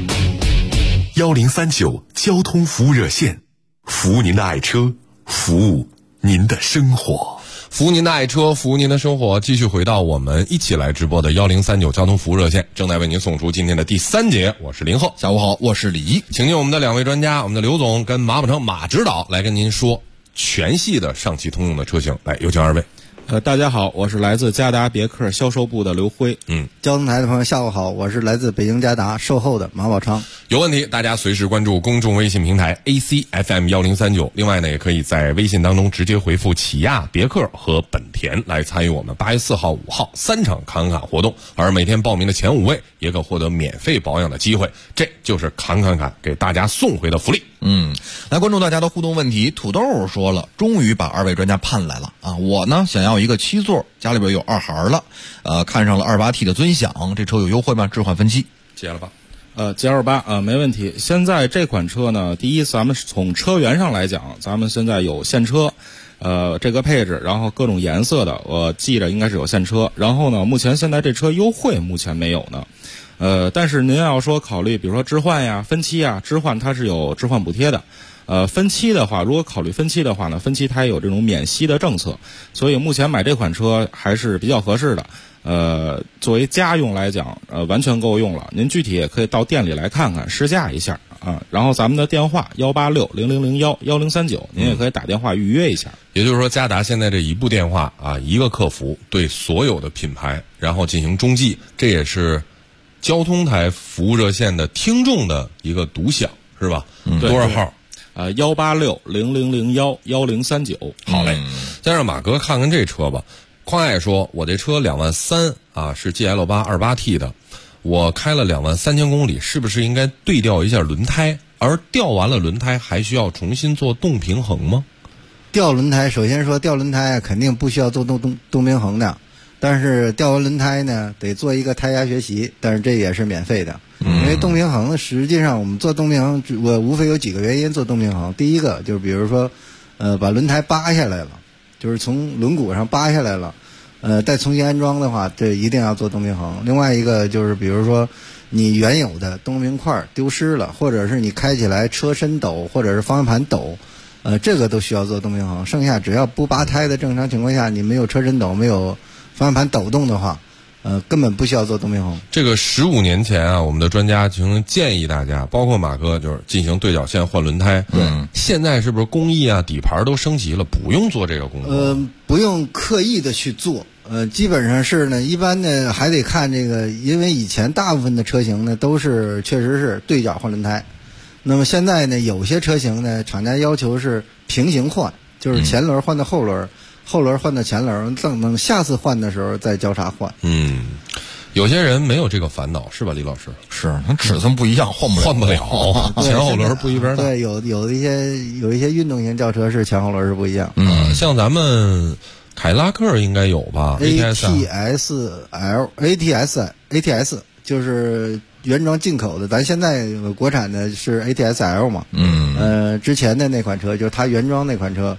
[SPEAKER 4] 1039交通服务热线，服务您的爱车，服务您的生活。
[SPEAKER 9] 服务您的爱车，服务您的生活。继续回到我们一起来直播的1039交通服务热线，正在为您送出今天的第3节。我是林浩，
[SPEAKER 1] 下午好，我是李一，
[SPEAKER 9] 请进我们的2位专家，我们的刘总跟马宝成马指导来跟您说全系的上汽通用的车型。来，有请2位。
[SPEAKER 17] 大家好，我是来自嘉达别克销售部的刘辉。
[SPEAKER 18] 交通台的朋友下午好，我是来自北京嘉达售后的马宝昌。
[SPEAKER 9] 有问题大家随时关注公众微信平台 ACFM1039，另外呢也可以在微信当中直接回复起亚、别克和本田来参与我们8月4号、5号3场侃侃活动，而每天报名的前5位也可获得免费保养的机会，这就是侃给大家送回的福利。
[SPEAKER 1] 来关注大家的互动问题。土豆说了，终于把2位专家盼来了啊！我呢想要一个7座，家里边有2孩了，看上了28T 的尊享，这车有优惠吗？置换分期
[SPEAKER 9] 接了吧
[SPEAKER 17] ？G28没问题。现在这款车呢，第一，咱们从车源上来讲，咱们现在有现车，这个配置，然后各种颜色的，我记着应该是有现车。然后呢，目前现在这车优惠目前没有呢。但是您要说考虑，比如说置换呀、分期呀，置换它是有置换补贴的。分期的话，如果考虑分期的话呢，分期它也有这种免息的政策，所以目前买这款车还是比较合适的。作为家用来讲，完全够用了。您具体也可以到店里来看看，试驾一下啊。然后咱们的电话18600011039，您也可以打电话预约一下。
[SPEAKER 9] 也就是说，嘉达现在这一部电话啊，一个客服对所有的品牌，然后进行中继，这也是交通台服务热线的听众的一个独享，是吧？多少号
[SPEAKER 17] ？18600011039。
[SPEAKER 9] 好嘞，再让马哥看看这车吧。况爱说，我这车2万3啊，是 GL8 28T 的，我开了2万3000公里，是不是应该对调一下轮胎？而调完了轮胎，还需要重新做动平衡吗？
[SPEAKER 18] 调轮胎，首先说调轮胎肯定不需要做动平衡的，但是调完轮胎呢，得做一个胎压学习，但是这也是免费的。因为动平衡实际上我们做动平衡，我无非有几个原因做动平衡。第一个就是比如说，把轮胎扒下来了，就是从轮毂上扒下来了，再重新安装的话，这一定要做动平衡。另外一个就是比如说，你原有的动平块丢失了，或者是你开起来车身抖，或者是方向盘抖， 这个都需要做动平衡。剩下只要不拔胎的正常情况下，你没有车身抖，没有方向盘抖动的话，根本不需要做动平衡。
[SPEAKER 9] 这个15年前啊，我们的专家曾建议大家，包括马哥，就是进行对角线换轮胎。
[SPEAKER 1] 对，
[SPEAKER 9] 现在是不是工艺啊、底盘都升级了，不用做这个工作？
[SPEAKER 18] 不用刻意的去做。基本上是呢，一般呢还得看这个，因为以前大部分的车型呢都是确实是对角换轮胎。那么现在呢，有些车型呢，厂家要求是平行换，就是前轮换到后轮，后轮换到前轮，等下次换的时候再交叉换。
[SPEAKER 9] 有些人没有这个烦恼，是吧，李老师？
[SPEAKER 1] 是，它尺寸不一样，换不了，
[SPEAKER 9] 前后轮不一边的。
[SPEAKER 18] 对，有一些运动型轿车是前后轮是不一样。
[SPEAKER 9] 像咱们凯拉克应该有吧
[SPEAKER 18] ？ATS 就是原装进口的，咱现在国产的是 ATS-L 嘛。之前的那款车就是它原装那款车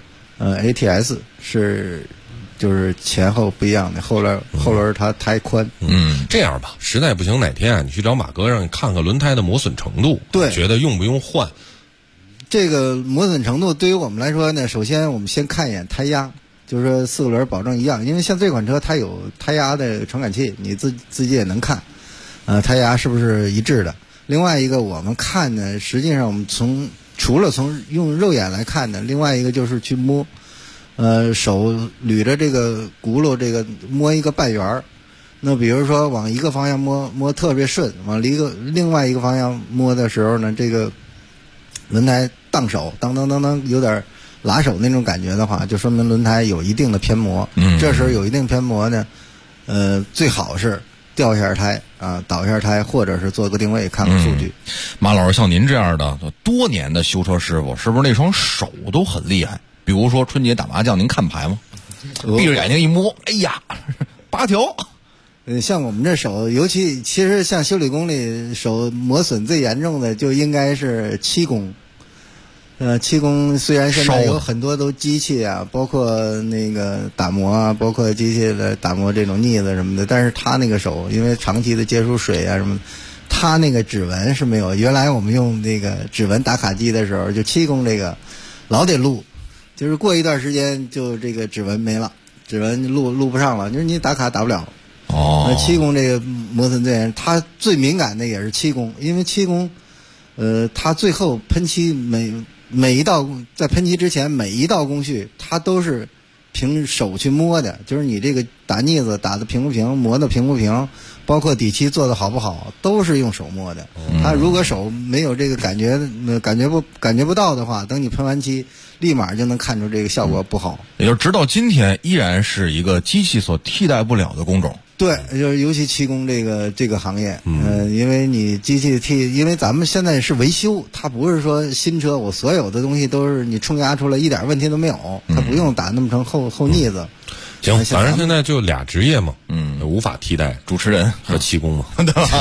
[SPEAKER 18] ，ATS 是就是前后不一样的，后轮它胎宽。
[SPEAKER 9] 这样吧，实在不行哪天啊，你去找马哥让你看看轮胎的磨损程度，
[SPEAKER 18] 对，
[SPEAKER 9] 觉得用不用换？
[SPEAKER 18] 这个磨损程度对于我们来说呢，首先我们先看一眼胎压。就是说4个轮保证一样，因为像这款车它有胎压的传感器，你自己也能看，胎压是不是一致的。另外一个我们看呢，实际上我们除了从用肉眼来看呢，另外一个就是去摸，手捋着这个轱辘，这个摸一个半圆。那比如说往一个方向摸特别顺，往另外一个方向摸的时候呢，这个轮胎荡手，当有点拉手那种感觉的话，就说明轮胎有一定的偏磨。这时候有一定偏磨呢，最好是掉一下胎啊，倒一下胎，或者是做个定位，看看数据。
[SPEAKER 1] 马老师，像您这样的多年的修车师傅，是不是那双手都很厉害？比如说春节打麻将，您看牌吗？闭着眼睛一摸，哎呀，8条。
[SPEAKER 18] 像我们这手，其实像修理工里手磨损最严重的，就应该是漆工。漆工虽然现在有很多都机器啊，包括那个打磨啊，包括机器的打磨这种腻子什么的，但是他那个手因为长期的接触水啊什么，他那个指纹是没有。原来我们用那个指纹打卡机的时候，就漆工这个老得录，就是过一段时间就这个指纹没了，指纹录不上了，就是你打卡打不了。那漆工这个磨损最严，他最敏感的也是漆工，因为漆工他最后喷漆每一道在喷漆之前每一道工序，它都是凭手去摸的，就是你这个打腻子打的平不平，磨的平不平，包括底漆做的好不好，都是用手摸的。他如果手没有这个感觉不到的话，等你喷完漆，立马就能看出这个效果不好。
[SPEAKER 1] 也就是直到今天，依然是一个机器所替代不了的工种。
[SPEAKER 18] 对，就是尤其漆工这个行业，因为你机器因为咱们现在是维修，它不是说新车我所有的东西都是你冲压出来一点问题都没有，它不用打那么成厚腻子。
[SPEAKER 9] 行，反正现在就俩职业嘛，无法替代，
[SPEAKER 1] 主持人
[SPEAKER 9] 和漆工嘛。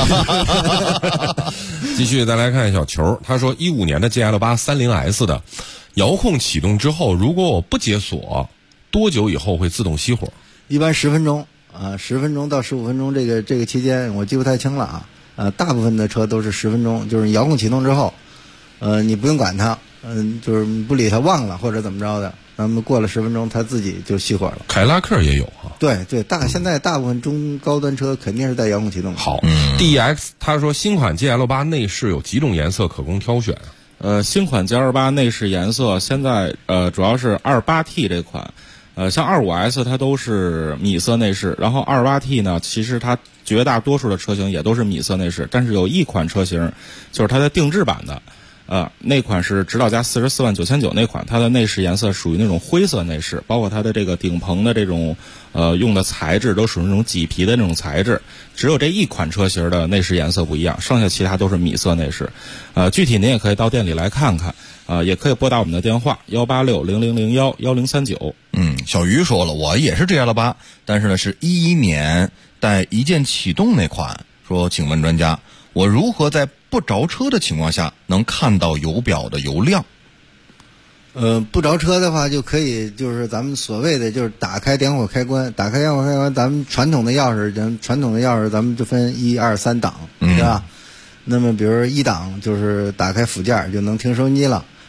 [SPEAKER 9] 继续再来看小球，他说15年的 GL8 30S 的遥控启动之后，如果我不解锁，多久以后会自动熄火？
[SPEAKER 18] 一般10分钟。10分钟到15分钟这个期间我记不太清了啊。大部分的车都是10分钟，就是遥控启动之后，你不用管它，就是不理它忘了或者怎么着的，那么过了10分钟它自己就熄火了。
[SPEAKER 9] 凯拉克也有啊。
[SPEAKER 18] 对，现在大部分中高端车肯定是带遥控启动。
[SPEAKER 9] 好，DX 他说新款 GL8 内饰有几种颜色可供挑选。
[SPEAKER 17] 新款 GL8 内饰颜色现在主要是 28T 这款。像25S 它都是米色内饰，然后 28T 呢，其实它绝大多数的车型也都是米色内饰，但是有一款车型就是它的定制版的，那款是指导价44.999万那款，它的内饰颜色属于那种灰色内饰，包括它的这个顶棚的这种用的材质都属于那种麂皮的那种材质，只有这一款车型的内饰颜色不一样，剩下其他都是米色内饰。具体您也可以到店里来看看。也可以拨打我们的电话18600011039。
[SPEAKER 1] 小鱼说了，我也是 GL8，但是呢是11年带一键启动那款。说，请问专家，我如何在不着车的情况下能看到油表的油量？
[SPEAKER 18] 不着车的话就可以，就是咱们所谓的就是打开点火开关，咱们传统的钥匙咱们就分1、2、3档，对吧？那么比如1档就是打开辅件就能听收音机了。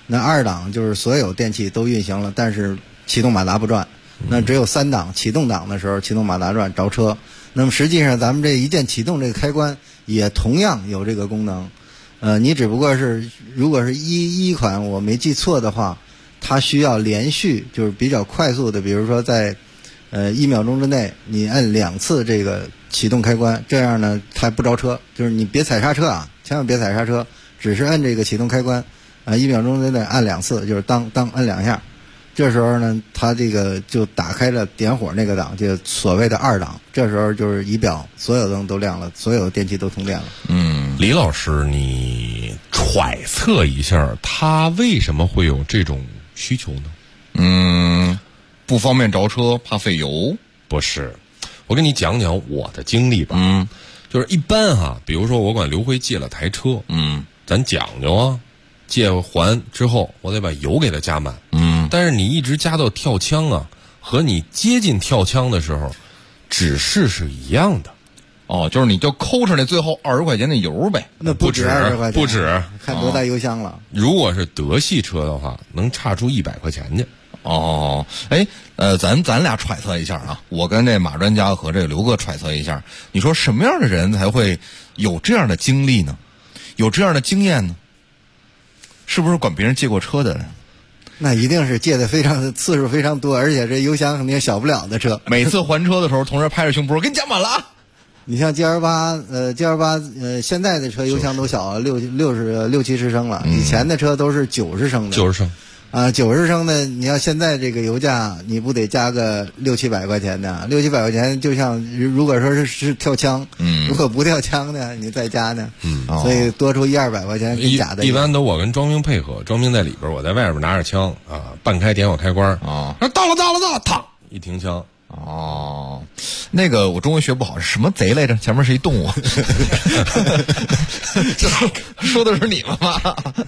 [SPEAKER 18] 那2档就是所有电器都运行了，但是启动马达不转。那只有3档启动档的时候，启动马达转着车。那么实际上咱们这一键启动这个开关也同样有这个功能。你只不过是如果是一款我没记错的话，它需要连续就是比较快速的，比如说在1秒钟之内你按2次这个启动开关，这样呢它不着车，就是你别踩刹车啊，千万别踩刹车，只是按这个启动开关1秒钟之内按2次，就是当按2下，这时候呢它这个就打开了点火那个档，就所谓的2档，这时候就是仪表所有灯都亮了，所有电器都通电了。
[SPEAKER 9] 李老师，你揣测一下他为什么会有这种需求呢？
[SPEAKER 1] 不方便着车，怕费油。
[SPEAKER 9] 不是，我跟你讲讲我的经历吧。就是一般比如说我管刘辉借了台车，咱讲究啊，借还之后我得把油给他加满。但是你一直加到跳枪啊，和你接近跳枪的时候，指示是一样的。
[SPEAKER 1] 就是你就抠上那最后20块钱的油呗。
[SPEAKER 18] 那不止20块钱，
[SPEAKER 9] 不止，
[SPEAKER 18] 看多大油箱了。
[SPEAKER 9] 如果是德系车的话，能差出100块钱去。
[SPEAKER 1] 咱俩揣测一下啊，我跟这马专家和这个刘哥揣测一下，你说什么样的人才会有这样的经历呢？有这样的经验呢？是不是管别人借过车的人？
[SPEAKER 18] 那一定是借的次数非常多，而且这油箱肯定小不了的车。
[SPEAKER 1] 每次还车的时候，同事拍着胸脯给你加满了啊。
[SPEAKER 18] 你像 G28，现在的车油箱都小了，60-70升了。以前的车都是90升的。
[SPEAKER 9] 90升。
[SPEAKER 18] 90升的，你要现在这个油价，你不得加个600-700块钱的？600-700块钱，就像如果说是跳枪，如果不跳枪呢，你再加呢，所以多出100-200块钱给假的。
[SPEAKER 9] 一般都我跟庄明配合，庄明在里边，我在外边拿着枪半开点火开关到了，嘡一停枪。
[SPEAKER 1] 那个我中文学不好，是什么贼来着？前面是一动物。这说的是你们吗？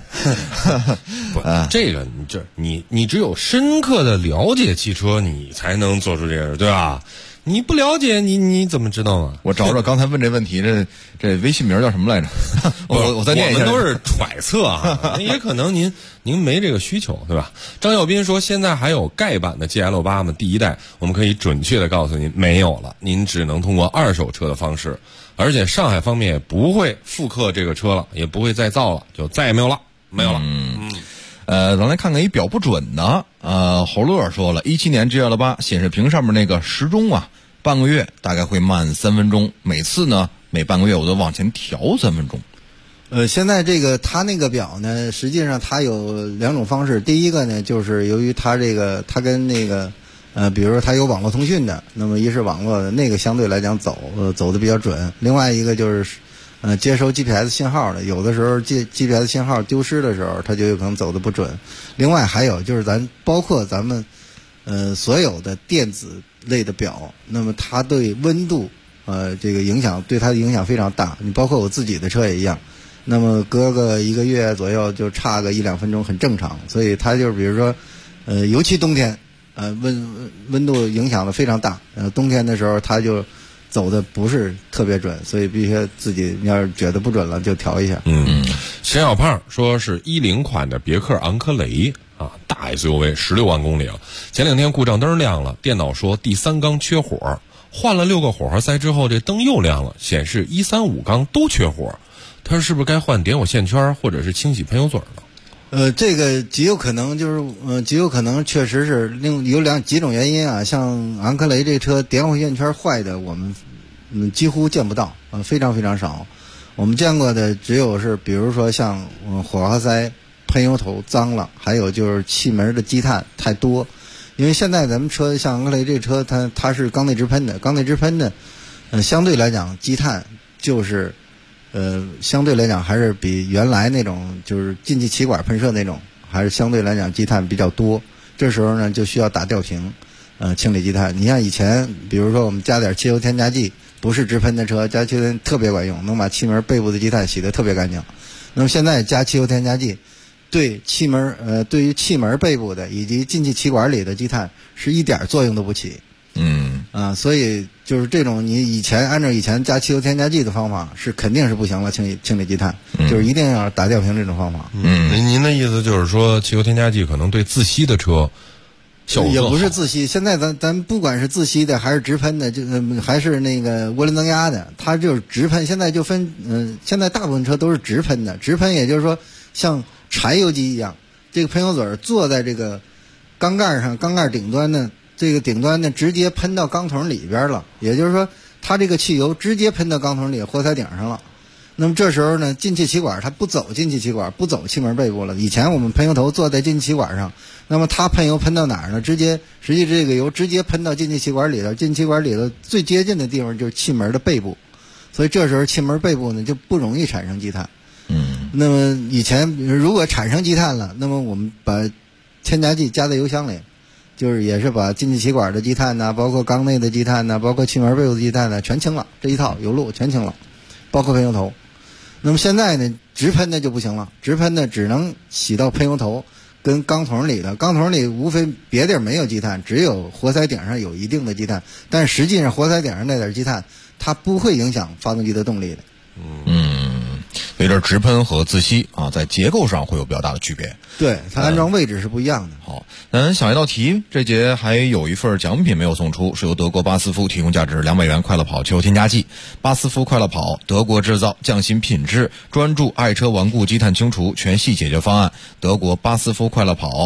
[SPEAKER 9] 这个你只有深刻的了解汽车，你才能做出这个，对吧？你不了解，你怎么知道啊？
[SPEAKER 1] 我找刚才问这问题，这微信名叫什么来着？我再念一下。
[SPEAKER 9] 我们都是揣测啊，也可能您没这个需求，对吧？张耀斌说，现在还有盖版的 GL8 吗？第1代，我们可以准确的告诉您，没有了，您只能通过二手车的方式，而且上海方面也不会复刻这个车了，也不会再造了，就再也没有了。
[SPEAKER 1] 咱来看看一表不准的。侯乐说了，17年 GL8 显示屏上面那个时钟半个月大概会慢3分钟，每次呢每半个月我都往前调3分钟。
[SPEAKER 18] 现在这个它那个表呢，实际上它有2种方式。第一个呢，就是由于它它跟那个比如说它有网络通讯的，那么一是网络的那个相对来讲走的比较准。另外一个就是接收 GPS 信号的，有的时候GPS 信号丢失的时候，它就有可能走的不准。另外还有就是包括咱们所有的电子类的表，那么它对温度这个影响，对它的影响非常大。你包括我自己的车也一样，那么隔个1个月左右就差个1-2分钟很正常。所以它就是比如说尤其冬天温度影响的非常大，冬天的时候它就走的不是特别准，所以必须自己要是觉得不准了就调一下。
[SPEAKER 9] 沈小胖说是10款的别克昂科雷大 SUV 16万公里了，前2天故障灯亮了，电脑说第3缸缺火，换了6个火花塞之后，这灯又亮了，显示1、3、5缸都缺火。他说是不是该换点火线圈或者是清洗喷油嘴了？
[SPEAKER 18] 这个极有可能确实是有几种原因啊。像昂科雷这车点火线圈坏的，我们几乎见不到，非常非常少。我们见过的只有是比如说像火花塞、喷油头脏了，还有就是气门的积碳太多。因为现在咱们车像昂科雷这车，它是缸内直喷的，相对来讲积碳就是相对来讲还是比原来那种就是进气气管喷射那种，还是相对来讲积碳比较多。这时候呢就需要打吊瓶清理积碳。你像以前比如说我们加点汽油添加剂，不是直喷的车加汽油特别管用，能把气门背部的积碳洗得特别干净。那么现在加汽油添加剂对于气门背部的以及进气气管里的积碳是一点作用都不起。 所以就是这种你按照以前加汽油添加剂的方法是肯定是不行了，清理积碳，就是一定要打吊瓶这种方法。
[SPEAKER 9] 您的意思就是说，汽油添加剂可能对自吸的车效果
[SPEAKER 18] 也不是自吸，现在咱不管是自吸的还是直喷的，还是那个涡轮增压的，它就是直喷。现在就分现在大部分车都是直喷的，直喷也就是说像柴油机一样，这个喷油嘴坐在这个缸盖上，缸盖顶端呢。这个顶端呢，直接喷到缸筒里边了，也就是说，它这个汽油直接喷到缸筒里活塞顶上了。那么这时候呢，进气气管它不走进气气管，不走气门背部了。以前我们喷油头坐在进气气管上，那么它喷油喷到哪儿呢？实际这个油直接喷到进气气管里头，进气气管里头最接近的地方就是气门的背部，所以这时候气门背部呢就不容易产生积碳。那么以前如果产生积碳了，那么我们把添加剂加在油箱里。就是也是把进气气管的积碳呐，包括缸内的积碳呐，包括气门背部的积碳呢，全清了，这一套油路全清了，包括喷油头。那么现在呢，直喷的就不行了，直喷的只能洗到喷油头跟缸筒里的，缸筒里无非别地儿没有积碳，只有活塞顶上有一定的积碳，但实际上活塞顶上那点积碳，它不会影响发动机的动力的。
[SPEAKER 1] 所以这直喷和自吸啊，在结构上会有比较大的区别。
[SPEAKER 18] 对，它安装位置是不一样的。
[SPEAKER 1] 好，咱想一道题，这节还有一份奖品没有送出，是由德国巴斯夫提供价值200元快乐跑汽油添加剂。巴斯夫快乐跑，德国制造，匠心品质，专注爱车顽固积碳清除全系解决方案。德国巴斯夫快乐跑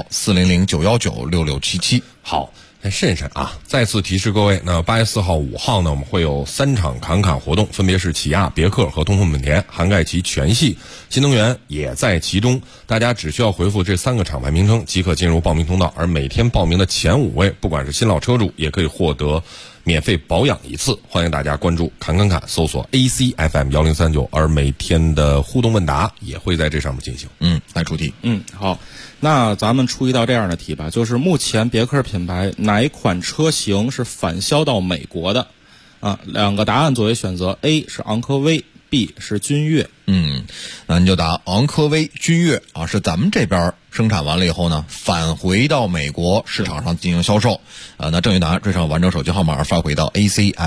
[SPEAKER 1] ，400-919-6677。
[SPEAKER 9] 好。慎审啊！再次提示各位，那8月4号、5号呢，我们会有3场侃侃活动，分别是起亚、别克和东风本田，涵盖其全系，新能源也在其中。大家只需要回复这3个厂牌名称即可进入报名通道，而每天报名的前5位，不管是新老车主，也可以获得免费保养1次。欢迎大家关注侃，搜索 ACFM1039，而每天的互动问答也会在这上面进行。
[SPEAKER 1] 来出题。
[SPEAKER 17] 好。那咱们出一道这样的题吧，就是目前别克品牌哪一款车型是返销到美国的？2个答案作为选择 ，A 是昂科威 ，B 是君越。
[SPEAKER 1] 那你就答昂科威、君越啊，是咱们这边生产完了以后呢，返回到美国市场上进行销售。那正确答案追上完整手机号码发回到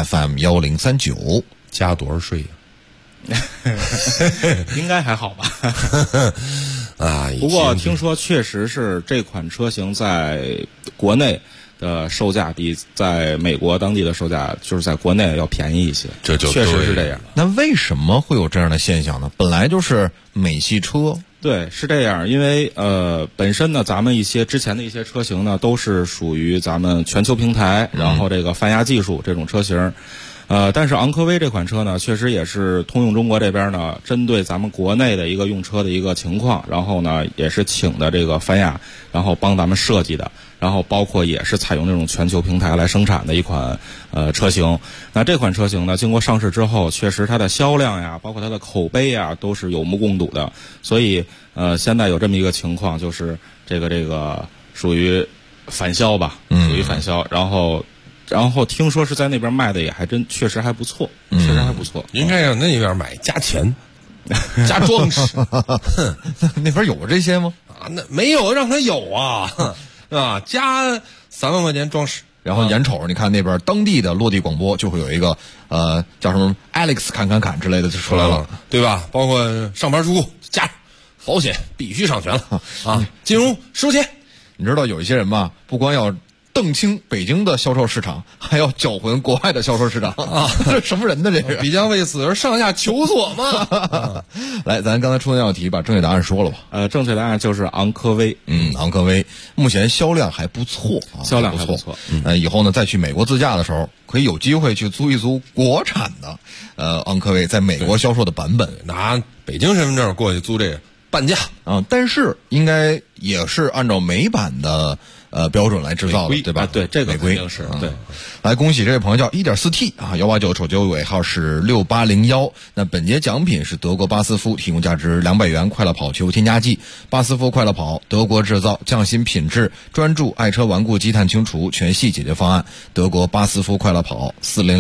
[SPEAKER 1] ACFM1039。
[SPEAKER 9] 加多少税呀？
[SPEAKER 17] 应该还好吧。不过听说确实是这款车型在国内的售价比在美国当地的售价就是在国内要便宜一些，
[SPEAKER 9] 这就
[SPEAKER 17] 确实是这样。
[SPEAKER 1] 那为什么会有这样的现象呢？本来就是美系车。
[SPEAKER 17] 对，是这样，因为本身呢，咱们一些之前的一些车型呢，都是属于咱们全球平台，然后这个泛亚技术这种车型。但是昂科威这款车呢，确实也是通用中国这边呢，针对咱们国内的一个用车的一个情况，然后呢，也是请的这个泛亚，然后帮咱们设计的，然后包括也是采用这种全球平台来生产的一款车型。那这款车型呢，经过上市之后，确实它的销量呀，包括它的口碑呀，都是有目共睹的。所以现在有这么一个情况，就是这个属于返销吧，属于返销，然后听说是在那边卖的也还真确实还不错，确实还不错。
[SPEAKER 9] 应该让那边买加钱，加装饰。
[SPEAKER 1] 那边有这些吗？
[SPEAKER 9] 那没有，让他有加3万块钱装饰。
[SPEAKER 1] 然后眼瞅你看那边当地的落地广播就会有一个叫什么 Alex 侃之类的就出来了，
[SPEAKER 9] 对吧？包括上班住加保险必须上全了金融收钱。
[SPEAKER 1] 你知道有一些人吧，不光要澄清北京的销售市场，还要搅浑国外的销售市场这什么人呢？这是
[SPEAKER 9] 必将为此而上下求索吗？
[SPEAKER 1] 来，咱刚才出的那道题把正确答案说了吧。
[SPEAKER 17] 正确答案就是昂科威。
[SPEAKER 1] 昂科威目前销量还不错
[SPEAKER 17] 销量还不错。
[SPEAKER 1] 以后呢再去美国自驾的时候，可以有机会去租一租国产的昂科威在美国销售的版本，
[SPEAKER 9] 拿北京身份证过去租这个半价
[SPEAKER 1] 但是应该也是按照美版的标准来制造的，对吧？
[SPEAKER 17] 对，这个
[SPEAKER 1] 美规
[SPEAKER 17] 肯定是对。
[SPEAKER 1] 来，恭喜这位朋友叫 1.4T 189手机尾号是6801。那本节奖品是德国巴斯夫提供价值200元快乐跑汽油添加剂。巴斯夫快乐跑，德国制造，匠心品质，专注爱车顽固积碳清除全系解决方案。德国巴斯夫快乐跑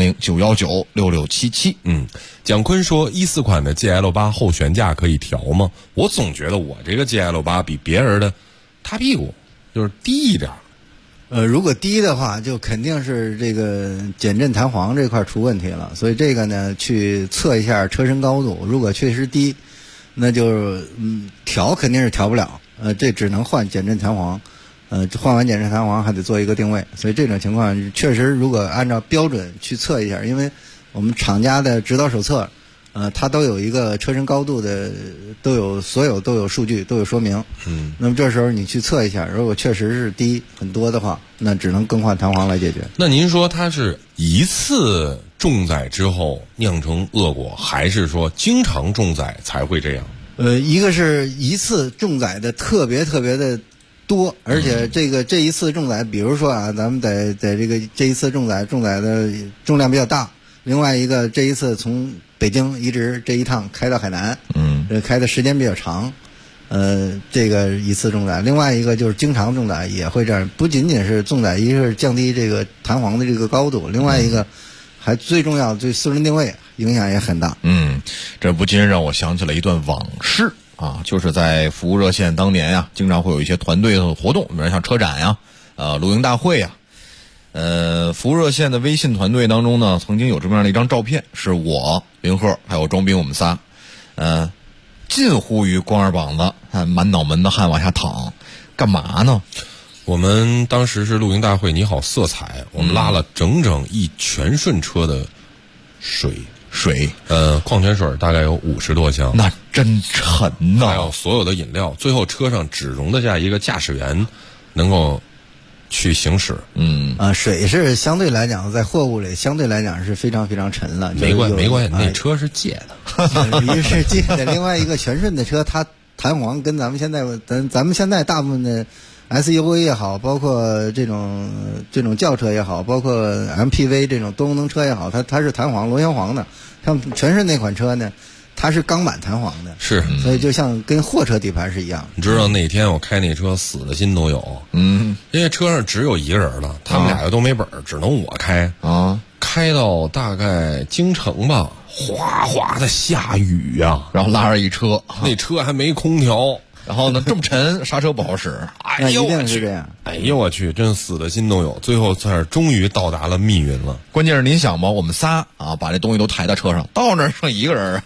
[SPEAKER 1] ，400-919-6677。
[SPEAKER 9] 蒋坤说14款的 GL8 后悬架可以调吗？我总觉得我这个 GL8 比别人的塌屁股就是低一点，
[SPEAKER 18] 如果低的话，就肯定是这个减震弹簧这块出问题了。所以这个呢，去测一下车身高度，如果确实低，那就调肯定是调不了。这只能换减震弹簧。换完减震弹簧还得做一个定位，所以这种情况确实如果按照标准去测一下，因为我们厂家的指导手册，它都有一个车身高度的，所有都有数据，都有说明。那么这时候你去测一下，如果确实是低很多的话，那只能更换弹簧来解决。
[SPEAKER 9] 那您说它是一次重载之后酿成恶果，还是说经常重载才会这样？
[SPEAKER 18] 一个是一次重载的特别的多，而且这一次重载，比如说啊，咱们在这一次重载的重量比较大。另外一个，这一次从北京一直这一趟开到海南，开的时间比较长，这个一次重载。另外一个就是经常重载也会这样，不仅仅是重载，一个是降低这个弹簧的这个高度，另外一个还最重要，对四轮定位影响也很大。
[SPEAKER 1] 这不禁让我想起了一段往事。就是在服务热线当年呀，经常会有一些团队的活动，比如像车展呀、露营大会呀。服务热线的微信团队当中呢，曾经有这么样的一张照片，是我、林鹤还有庄斌我们仨，近乎于光着膀子，满脑门的汗往下淌，干嘛呢？
[SPEAKER 9] 我们当时是露营大会，你好色彩，我们拉了整整一全顺车的水，矿泉水大概有50多箱，
[SPEAKER 1] 那真沉呐！
[SPEAKER 9] 还有所有的饮料，最后车上只容得下一个驾驶员能够去行驶。
[SPEAKER 18] 水是相对来讲在货物里相对来讲是非常沉了。
[SPEAKER 9] 没关系，那车是借
[SPEAKER 18] 的，一是借的，另外一个全顺的车，它弹簧跟咱们现在大部分的 SUV 也好，包括这种轿车也好，包括 MPV 这种多功能车也好，它是弹簧螺旋簧的。像全顺那款车呢，它是钢板弹簧的，
[SPEAKER 9] 是，
[SPEAKER 18] 所以就像跟货车底盘是一样。
[SPEAKER 9] 你知道那天我开那车死的心都有，因为车上只有一个人了，他们俩又都没本儿，只能我开开到大概京城吧，哗哗的下雨呀，
[SPEAKER 1] 然后拉着一车，
[SPEAKER 9] 那车还没空调。
[SPEAKER 1] 然后呢，这么沉，刹车不好使。
[SPEAKER 9] 哎呦我去！哎呦我去，真死的心都有。最后算是终于到达了密云了。
[SPEAKER 1] 关键是您想吧，我们仨把这东西都抬到车上，到那儿剩一个人。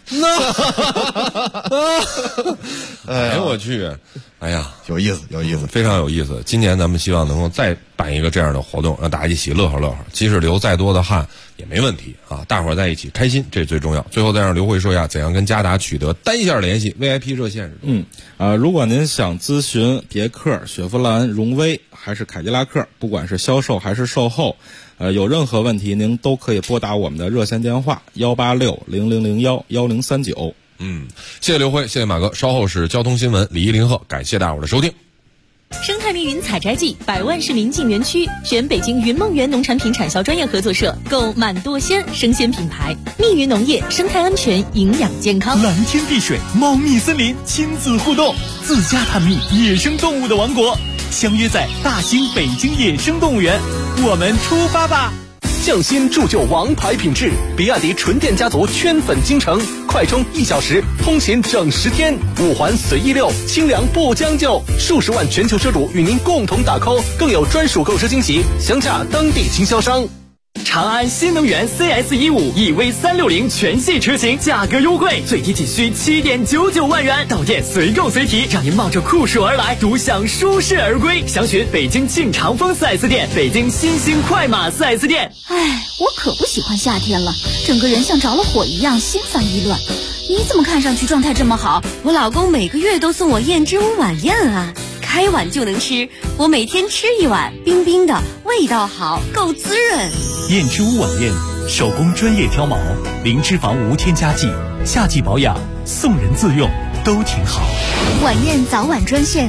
[SPEAKER 9] 哎呦我去！哎呀，
[SPEAKER 1] 有意思，
[SPEAKER 9] 非常有意思。今年咱们希望能够再办一个这样的活动，让大家一起乐呵。即使流再多的汗也没问题啊！大伙儿在一起开心，这最重要。最后再让刘慧说一下怎样跟嘉达取得单线联系 VIP 热线是
[SPEAKER 17] 如果您想咨询别克、雪佛兰、荣威还是凯迪拉克，不管是销售还是售后，有任何问题您都可以拨打我们的热线电话186-0001-1039。
[SPEAKER 9] 谢谢刘辉，谢谢马哥。稍后是交通新闻，李一林鹤，感谢大伙的收听。
[SPEAKER 5] 生态密云采摘季，百万市民进园区，选北京云梦园农产品产销专业合作社，购满舵鲜生鲜品牌。密云农业，生态安全，营养健康。
[SPEAKER 16] 蓝天碧水，茂密森林，亲子互动，自家探秘野生动物的王国，相约在大兴北京野生动物园，我们出发吧！
[SPEAKER 10] 匠心铸就王牌品质，比亚迪纯电家族圈粉京城，快充1小时，通勤整10天，5环随意溜，清凉不将就，数十万全球车主与您共同打 call， 更有专属购车惊喜，详洽当地经销商。
[SPEAKER 16] 长安新能源 CS15 EV360 全系车型价格优惠，最低仅需7.99万元，到店随购随提，让您冒着酷暑而来，独享舒适而归。详询北京庆长丰 4S 店、北京新兴快马 4S 店。
[SPEAKER 2] 我可不喜欢夏天了，整个人像着了火一样，心烦意乱。你怎么看上去状态这么好？我老公每个月都送我燕之屋晚宴啊，开碗就能吃，我每天吃一碗，冰冰的，味道好，够滋润。
[SPEAKER 16] 燕之屋晚宴，手工专业挑毛，零脂肪无添加剂，夏季保养，送人自用都挺好。
[SPEAKER 2] 晚宴早晚专线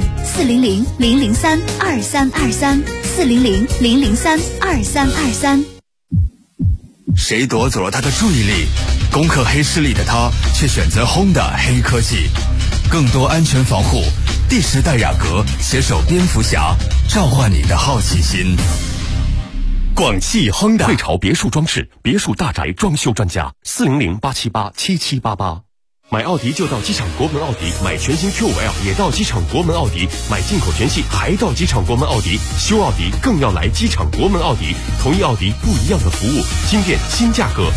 [SPEAKER 2] 400-003-2323，400-003-2323。
[SPEAKER 11] 谁夺走了他的注意力？攻克黑视力的他，却选择 Honda 黑科技，更多安全防护。第10代雅阁携手蝙蝠侠，召唤你的好奇心。
[SPEAKER 4] 广汽 Honda 汇潮别墅装饰、别墅大宅装修专家，400-878-7788。 买奥迪就到机场国门奥迪，买全新 Q5L 也到机场国门奥迪，买进口全系还到机场国门奥迪，修奥迪更要来机场国门奥迪，同一奥迪不一样的服务，新店新价格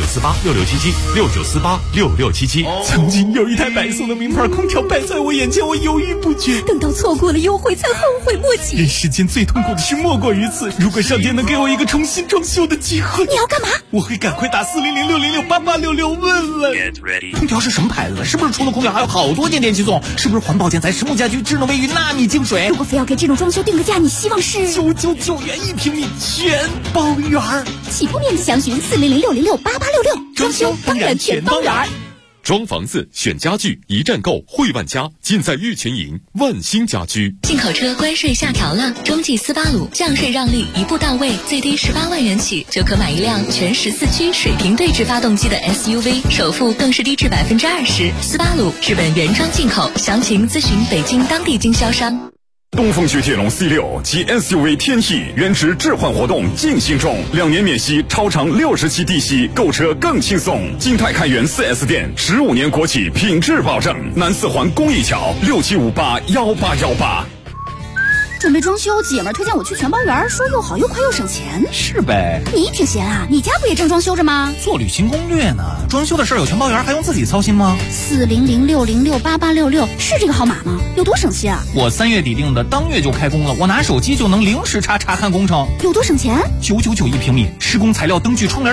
[SPEAKER 4] ，69486677，69486677。
[SPEAKER 12] 曾经有一台白色的名牌空调摆在我眼前，我犹豫不决，
[SPEAKER 2] 等到错过了优惠才后悔莫及。
[SPEAKER 12] 人世间最痛苦的事莫过于此，如果上天能给我一个重新装修的机会，
[SPEAKER 2] 你要干嘛？
[SPEAKER 12] 我会赶快打40060688866问问。空调是什么牌子的？是不是除了空调还有好多件电器送？是不是环保建材、实木家居、智能卫浴、纳米净水？
[SPEAKER 2] 如果非要给这种装修定个价，你希望是
[SPEAKER 12] 999元1平米全包圆儿。
[SPEAKER 2] 起步面积详询40060688866，装修当然全包圆儿。
[SPEAKER 4] 装房子选家具一站购汇万家，尽在玉泉营万兴家居。
[SPEAKER 5] 进口车关税下调了，中继斯巴鲁降税让利一步到位，最低18万元起就可买一辆全14驱水平对置发动机的 SUV， 首付更是低至20%。斯巴鲁日本原装进口，详情咨询北京当地经销商。
[SPEAKER 14] 东风雪铁龙 C6 及 SUV 天翼原值置换活动进行中，2年免息，超长60期低息，购车更轻松。金泰开元 4S 店，15年国企品质保证。南四环公益桥67581818。
[SPEAKER 2] 准备装修，姐们儿推荐我去全包园，说又好又快又省钱。
[SPEAKER 12] 是呗，
[SPEAKER 2] 你挺闲啊，你家不也正装修着吗？
[SPEAKER 12] 做旅行攻略呢，装修的事儿有全包园还用自己操心吗
[SPEAKER 2] ？40060688866是这个号码吗？有多省心啊？
[SPEAKER 12] 我3月底定的，当月就开工了，我拿手机就能零时查看工程，
[SPEAKER 2] 有多省钱？
[SPEAKER 12] 999一平米，施工材料、灯具、窗帘